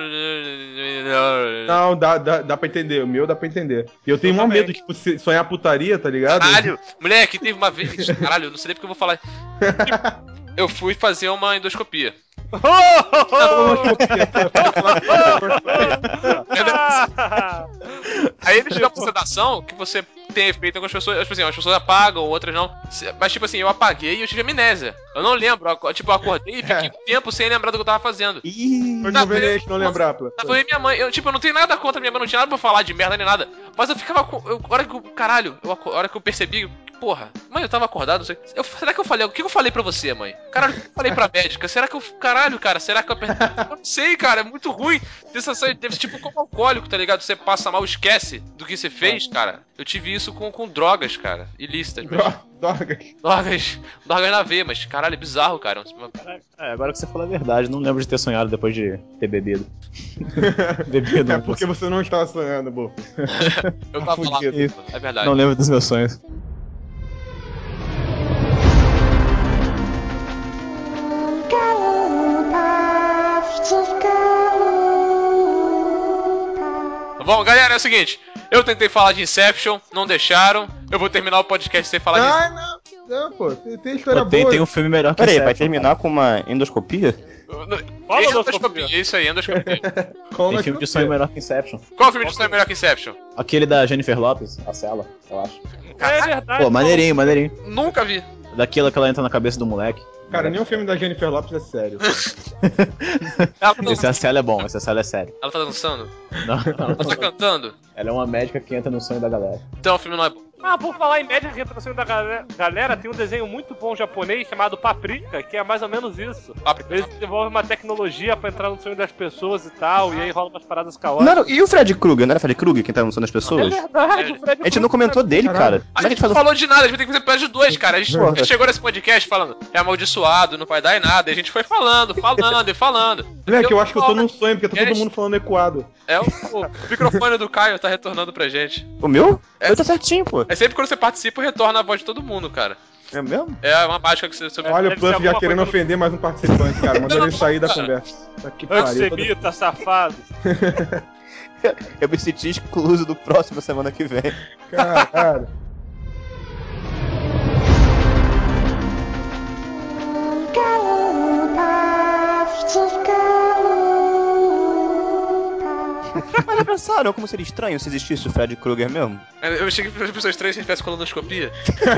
Não, dá pra entender. O meu dá pra entender. E eu tenho maior medo de tipo, sonhar putaria, tá ligado? Caralho, moleque, teve uma vez. Caralho, eu não sei nem porque eu vou falar. Eu fui fazer uma endoscopia. Aí eles dão uma sedação que você tem efeito em algumas pessoas. Tipo assim, as pessoas apagam, outras não. Mas tipo assim, eu apaguei e eu tive amnésia. Eu não lembro. Tipo, eu acordei e fiquei um tempo sem lembrar do que eu tava fazendo. Foi conveniente não lembrar, pô. Foi minha mãe. Eu não tenho nada contra minha mãe, não tinha nada pra falar de merda nem nada. Mas eu ficava com. A hora que eu percebi. Porra, mãe, eu tava acordado, não sei. Será que eu falei? O que eu falei pra você, mãe? Caralho, o que eu falei pra médica? Será que eu. Caralho, cara, será que eu. Eu não sei, cara, é muito ruim. Sensação deve ser tipo como alcoólico, tá ligado? Você passa mal, esquece do que você fez, cara. Eu tive isso com drogas, cara. Ilícitas. Drogas na veia, mas caralho, é bizarro, cara. Agora que você falou a verdade, não lembro de ter sonhado depois de ter bebido. Bebido, É porque você não estava sonhando, Bofo. Eu tava lá, é verdade. Não lembro dos meus sonhos. Bom, galera, é o seguinte. Eu tentei falar de Inception, não deixaram. Eu vou terminar o podcast sem falar disso. Não, pô, tem história boa. Tem um filme melhor que Peraí, Inception, vai terminar com uma endoscopia? Endoscopia, isso aí, endoscopia. Tem filme de sonho melhor que Inception. Qual filme de sonho é melhor que Inception? Aquele da Jennifer Lopez, a Cela, eu acho. É verdade. Pô, maneirinho. Nunca vi. Daquilo que ela entra na cabeça do moleque. Cara, nenhum filme da Jennifer Lopez é sério. Esse a Cela é bom, esse a Cela é sério. Ela tá dançando? Não, Ela tá cantando? ela é uma médica que entra no sonho da galera. Então o filme não é bom. Por falar em média retração da galera, tem um desenho muito bom japonês chamado Paprika, que é mais ou menos isso. Eles desenvolvem uma tecnologia pra entrar no sonho das pessoas e tal, e aí rola umas paradas caóticas. Não, e o Fred Krueger? Não era Fred Krueger que entrava no sonho das pessoas? É verdade, o Fred A gente não comentou dele, cara. A Como é que gente não falou de nada, a gente vai ter que fazer episódio 2, cara. A gente chegou nesse podcast falando, é amaldiçoado, não vai dar em nada. E a gente foi falando. Moleque, eu acho que eu tô num sonho, porque tá todo mundo falando ecoado. É o microfone do Caio tá retornando pra gente. O meu? Eu tá certinho, pô. É sempre quando você participa, retorna a voz de todo mundo, cara. É mesmo? É uma mágica que você... Olha o Pluff já querendo ofender mais um participante, cara. Mandando ele sair da conversa. Tá que pariu. Antissemita, safado. Eu me senti excluso do próximo semana que vem. Cara. Mas já pensaram como seria estranho se existisse o Fred Krueger mesmo? Eu achei que as pessoas estranhas se a gente tivesse colonoscopia.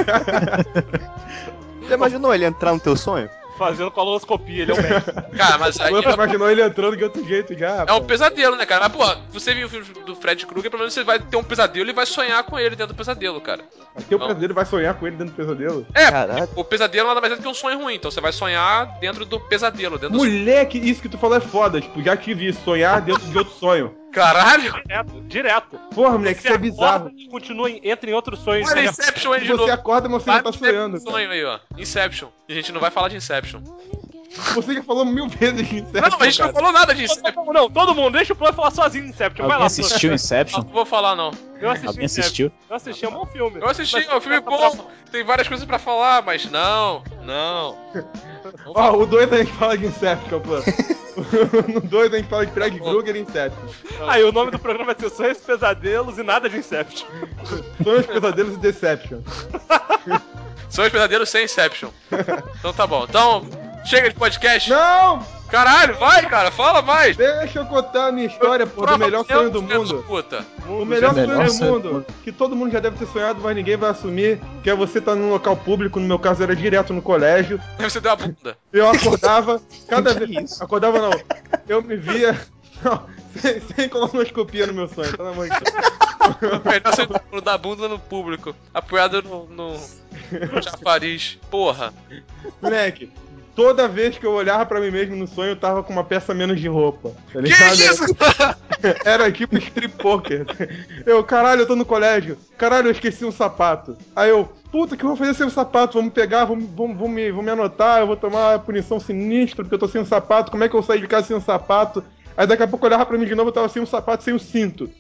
Já imaginou ele entrar no teu sonho? Fazendo colonoscopia, ele é um médico. Cara, mas aí... Você imaginou ele entrando de outro jeito já, É um pesadelo, né, cara? Mas, pô, você viu o filme do Fred Krueger, pelo menos você vai ter um pesadelo e vai sonhar com ele dentro do pesadelo, cara. Aqui o pesadelo vai sonhar com ele dentro do pesadelo? É, Caraca. o pesadelo nada mais é do que um sonho ruim, então você vai sonhar dentro do pesadelo, dentro do... Moleque, isso que tu falou é foda. Tipo, já tive isso, sonhar dentro de outro sonho. Caralho! Direto. Porra, moleque, isso é bizarro. Continua, entra em outros sonhos. Olha, Inception aí de novo. Você acorda, mas você já tá sonhando. Sonho aí, ó. Inception. E a gente não vai falar de Inception. Você já falou 1000 vezes de Inception. Não, a gente não falou nada de Inception. Não, todo mundo, deixa o Plan falar sozinho Inception. Vai Alguém lá, assistiu Inception? Não vou falar, não. Eu assisti Alguém Inception. assistiu? Eu assisti, é um bom filme. Eu assisti, é um filme bom. Tem várias coisas pra falar, mas não. Ó, o 2 a gente fala de Inception, Plan. No 2 a gente fala de Fred Krueger e Inception. Aí o nome do programa vai ser Sonhos, Pesadelos e nada de Inception. Sonhos, Pesadelos e Deception. São os pesadelos sem Inception. Então tá bom. Então, chega de podcast. Não! Caralho, vai, cara, fala mais. Deixa eu contar a minha história, pô, do melhor sonho do mundo. Puta. O melhor sonho do sonho do mundo, que todo mundo já deve ter sonhado, mas ninguém vai assumir, que é você estar num local público, no meu caso era direto no colégio. Você deu a bunda. Eu acordava, cada vez... Acordava não, eu me via... Não, sem colonoscopia no meu sonho, pelo amor de Deus. Melhor você dar bunda no público. Apoiado no chafariz. Porra. Moleque, toda vez que eu olhava pra mim mesmo no sonho, eu tava com uma peça menos de roupa. Tá ligado? Que isso? Era tipo strip poker. Eu, caralho, eu tô no colégio. Caralho, eu esqueci um sapato. Aí eu, puta, que eu vou fazer sem o sapato? Vamos pegar, vamos me anotar, eu vou tomar uma punição sinistra porque eu tô sem um sapato. Como é que eu saio de casa sem um sapato? Aí daqui a pouco eu olhava pra mim de novo, eu tava sem um sapato, sem o cinto.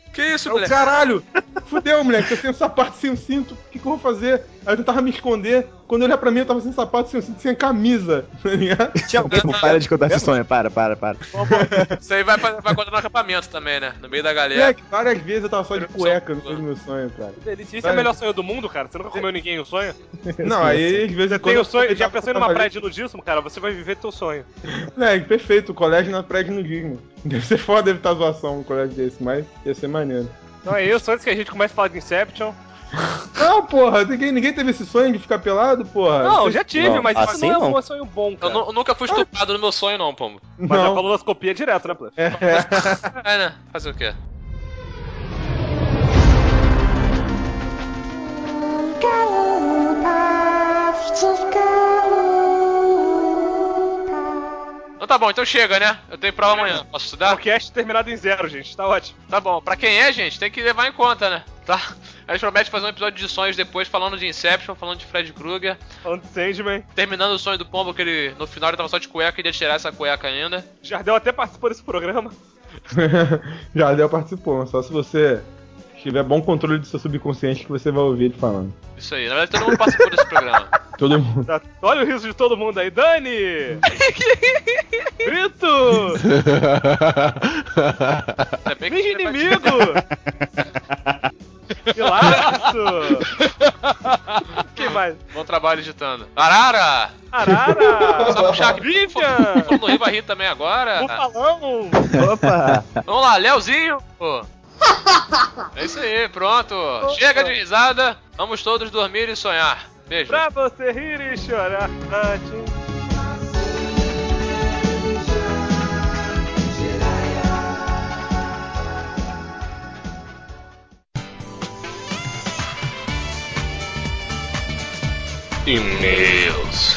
Que isso, Eu, moleque? caralho! Fudeu, moleque, eu tenho sapato sem o cinto, o que eu vou fazer? Aí eu tentava me esconder, quando eu olhar pra mim eu tava sem sapato, sem o cinto, sem a camisa, tá ligado? Tinha alguém Para de contar esse sonho, para. Isso aí vai contar no acampamento também, né? No meio da galera. Moleque, várias vezes eu tava só de cueca no meio do meu sonho, cara. Delícia. Isso é o melhor sonho do mundo, cara. Você nunca comeu ninguém no sonho? Não, aí às vezes Tem o sonho, já eu pensou numa praia de nudismo, cara? Você vai viver teu sonho. Moleque, perfeito, o colégio na praia de nudismo. Deve ser foda, deve estar zoação um colégio desse, mas ia ser maneiro. Então é isso, antes que a gente comece a falar de Inception. Não, porra, ninguém teve esse sonho de ficar pelado, porra? Não, já tive, Não, mas isso assim não é não. um sonho bom, Eu cara. nunca fui estupado no meu sonho, não, pombo. Mas a Não. colonoscopia é direto, né, Play? É, né? Fazer o quê? Então tá bom, então chega, né? Eu tenho prova amanhã. Posso estudar? Podcast terminado em 0, gente. Tá ótimo. Tá bom. Pra quem é, gente, tem que levar em conta, né? Tá? A gente promete fazer um episódio de sonhos depois, falando de Inception, falando de Fred Krueger, Falando de Sandman. terminando o sonho do pombo, que ele, no final ele tava só de cueca e ia tirar essa cueca ainda. Jardel até participou desse programa. Jardel participou, só se você tiver bom controle do seu subconsciente que você vai ouvir ele falando. Isso aí. Na verdade, todo mundo participou desse programa. Todo mundo. Tá, olha o riso de todo mundo aí. Dani! Brito! É bem Ninja que inimigo! Pilaço! Quem mais? Bom trabalho editando. Arara! Arara! Só puxar aqui. Vivian! Falando no Rio vai rir também agora. Bufalão! Opa! Vamos lá, Leozinho! É isso aí, pronto. Chega de risada. Vamos todos dormir e sonhar. Beijo. Pra você rir e chorar. E-mails.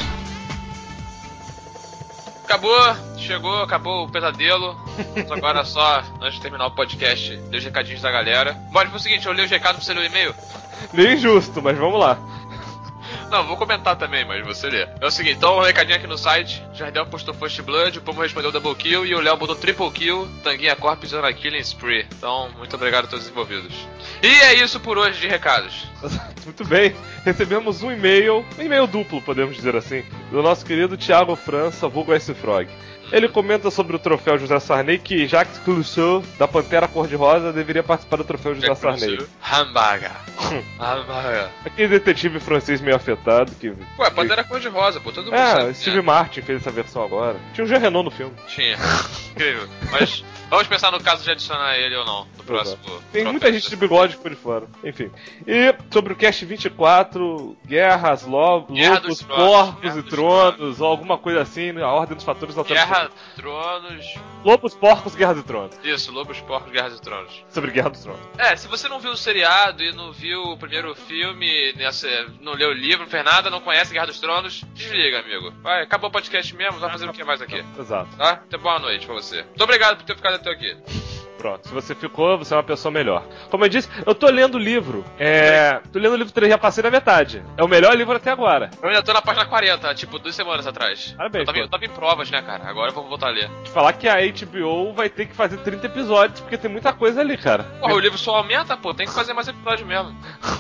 Acabou o pesadelo. Agora só, antes de terminar o podcast, ler os recadinhos da galera. Bora pro seguinte, eu leio os recados pra você ler o e-mail. Meio injusto, mas vamos lá. Não, vou comentar também, mas você lê. É o seguinte, então um recadinho aqui no site. Jardel postou First Blood, o Pomo respondeu Double Kill e o Léo botou Triple Kill, Tanguinha Corp e na Killing Spree. Então, muito obrigado a todos os envolvidos. E é isso por hoje de recados. Muito bem, recebemos um e-mail duplo, podemos dizer assim, do nosso querido Thiago França, vulgo S. Frog. Ele comenta sobre o troféu José Sarney que Jacques Clouseau, da Pantera Cor-de-Rosa, deveria participar do troféu José Sarney. Hamburger. Hamburger. Aquele detetive francês meio afetado que... Ué, Pantera Cor-de-Rosa, pô, todo mundo sabe. Steve Martin fez essa versão agora. Tinha o Jean Reno no filme. Tinha. Incrível. Mas vamos pensar no caso de adicionar ele ou não no próximo. Tem muita gente de bigode por de fora. Enfim. E sobre o Cast 24, Guerras, Guerra Lobos, dos Tronos, Porcos Guerra e dos Tronos, ou alguma coisa assim, a ordem dos fatores alternados. Guerra, Tronos. Lobos, Porcos, Guerra do Trono. Isso, Lobos, Porcos, Guerra dos Tronos. Sobre Guerra dos Tronos. É, se você não viu o seriado e não viu o primeiro filme, não leu o livro, não fez nada, não conhece Guerra dos Tronos, desliga, amigo. Vai, acabou o podcast mesmo, vai fazer o que mais aqui? Exato. Tá? Até boa noite pra você. Muito obrigado por ter ficado até aqui. Pronto, se você ficou, você é uma pessoa melhor. Como eu disse, eu tô lendo o livro. Tô lendo o livro 3, já passei da metade. É o melhor livro até agora. Eu ainda tô na página 40, tipo, 2 semanas atrás. Parabéns, Eu tava em provas, né, cara? Agora eu vou voltar a ler. De falar que a HBO vai ter que fazer 30 episódios, porque tem muita coisa ali, cara. Porra, o livro só aumenta, pô, tem que fazer mais episódios mesmo.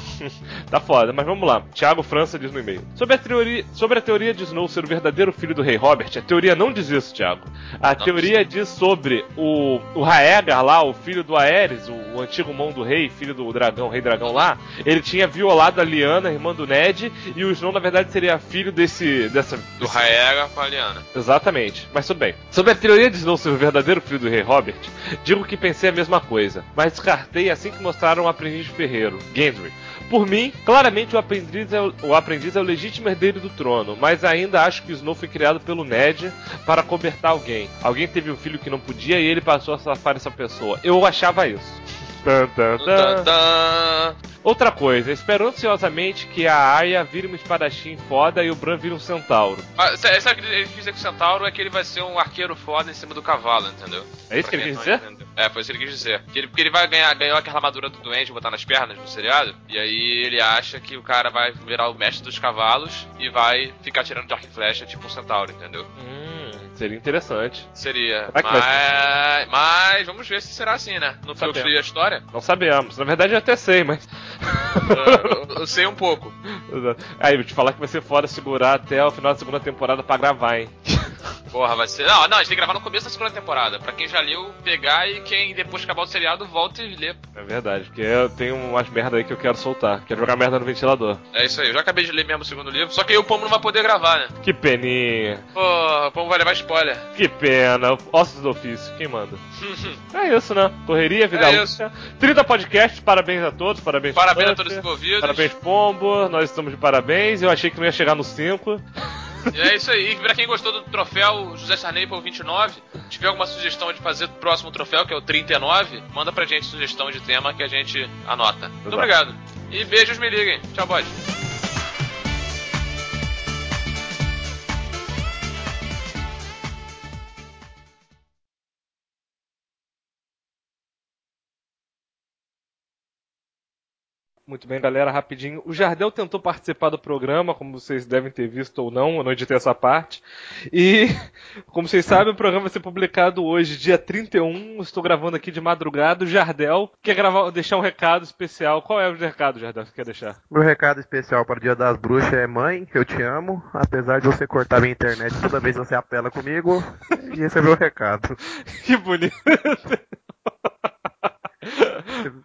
Tá foda, mas vamos lá. Thiago França diz no e-mail. Sobre a teoria de Snow ser o verdadeiro filho do rei Robert, a teoria não diz isso, Thiago. A teoria diz sobre o Raegar lá, o filho do Aerys, o antigo mão do rei, filho do dragão, rei dragão lá, ele tinha violado a Lyanna, irmã do Ned, e o Snow na verdade seria filho Do Raegar com a Lyanna. Exatamente, mas tudo bem. Sobre a teoria de Snow ser o verdadeiro filho do rei Robert, digo que pensei a mesma coisa, mas descartei assim que mostraram o aprendiz de ferreiro, Gendry. Por mim, claramente o aprendiz é o legítimo herdeiro do trono, mas ainda acho que o Snow foi criado pelo Ned para cobertar alguém. Alguém teve um filho que não podia e ele passou a safar essa pessoa. Eu achava isso. Outra coisa, espero ansiosamente que a Arya vire um espadachim foda e o Bran vire um centauro. Sabe o que ele quis dizer com o centauro? É que ele vai ser um arqueiro foda em cima do cavalo, entendeu? É isso que ele quis dizer? É, foi isso que ele quis dizer. Porque ele vai ganhou aquela armadura do doente, botar nas pernas no seriado, e aí ele acha que o cara vai virar o mestre dos cavalos e vai ficar tirando de arco e flecha tipo um centauro, entendeu? Seria interessante. Seria. Será que vai Mas vamos ver se será assim, né? Não foi eu que li a história? Não sabemos. Na verdade eu até sei, mas. Eu sei um pouco. Aí, vou te falar que vai ser foda segurar até o final da segunda temporada pra gravar, hein? Porra, vai ser. Não, a gente tem que gravar no começo da segunda temporada. Pra quem já leu, pegar e quem depois acabar o seriado, volta e lê. É verdade, porque eu tenho umas merda aí que eu quero soltar. Quero jogar merda no ventilador. É isso aí, eu já acabei de ler mesmo o segundo livro, só que aí o Pombo não vai poder gravar, né? Que peninha. Pô, o Pombo vai levar spoiler. Que pena. Ossos do ofício, quem manda? É isso, né? Correria, vida É louca. 30 podcasts, parabéns a todos, parabéns a Puff, todos os envolvidos. Parabéns, Pombo. Nós estamos de parabéns. Eu achei que não ia chegar no 5. E é isso aí. E pra quem gostou do troféu José Sarney para o 29, tiver alguma sugestão de fazer o próximo troféu, que é o 39, manda pra gente sugestão de tema que a gente anota. Muito obrigado. E beijos, me liguem. Tchau, bode. Muito bem, galera, rapidinho. O Jardel tentou participar do programa, como vocês devem ter visto ou não, eu não editei essa parte. E, como vocês sabem, o programa vai ser publicado hoje, dia 31. Estou gravando aqui de madrugada. O Jardel quer deixar um recado especial. Qual é o recado, Jardel, que você quer deixar? Meu recado especial para o Dia das Bruxas é: mãe, eu te amo. Apesar de você cortar minha internet toda vez que você apela comigo. E esse é meu recado. Que bonito.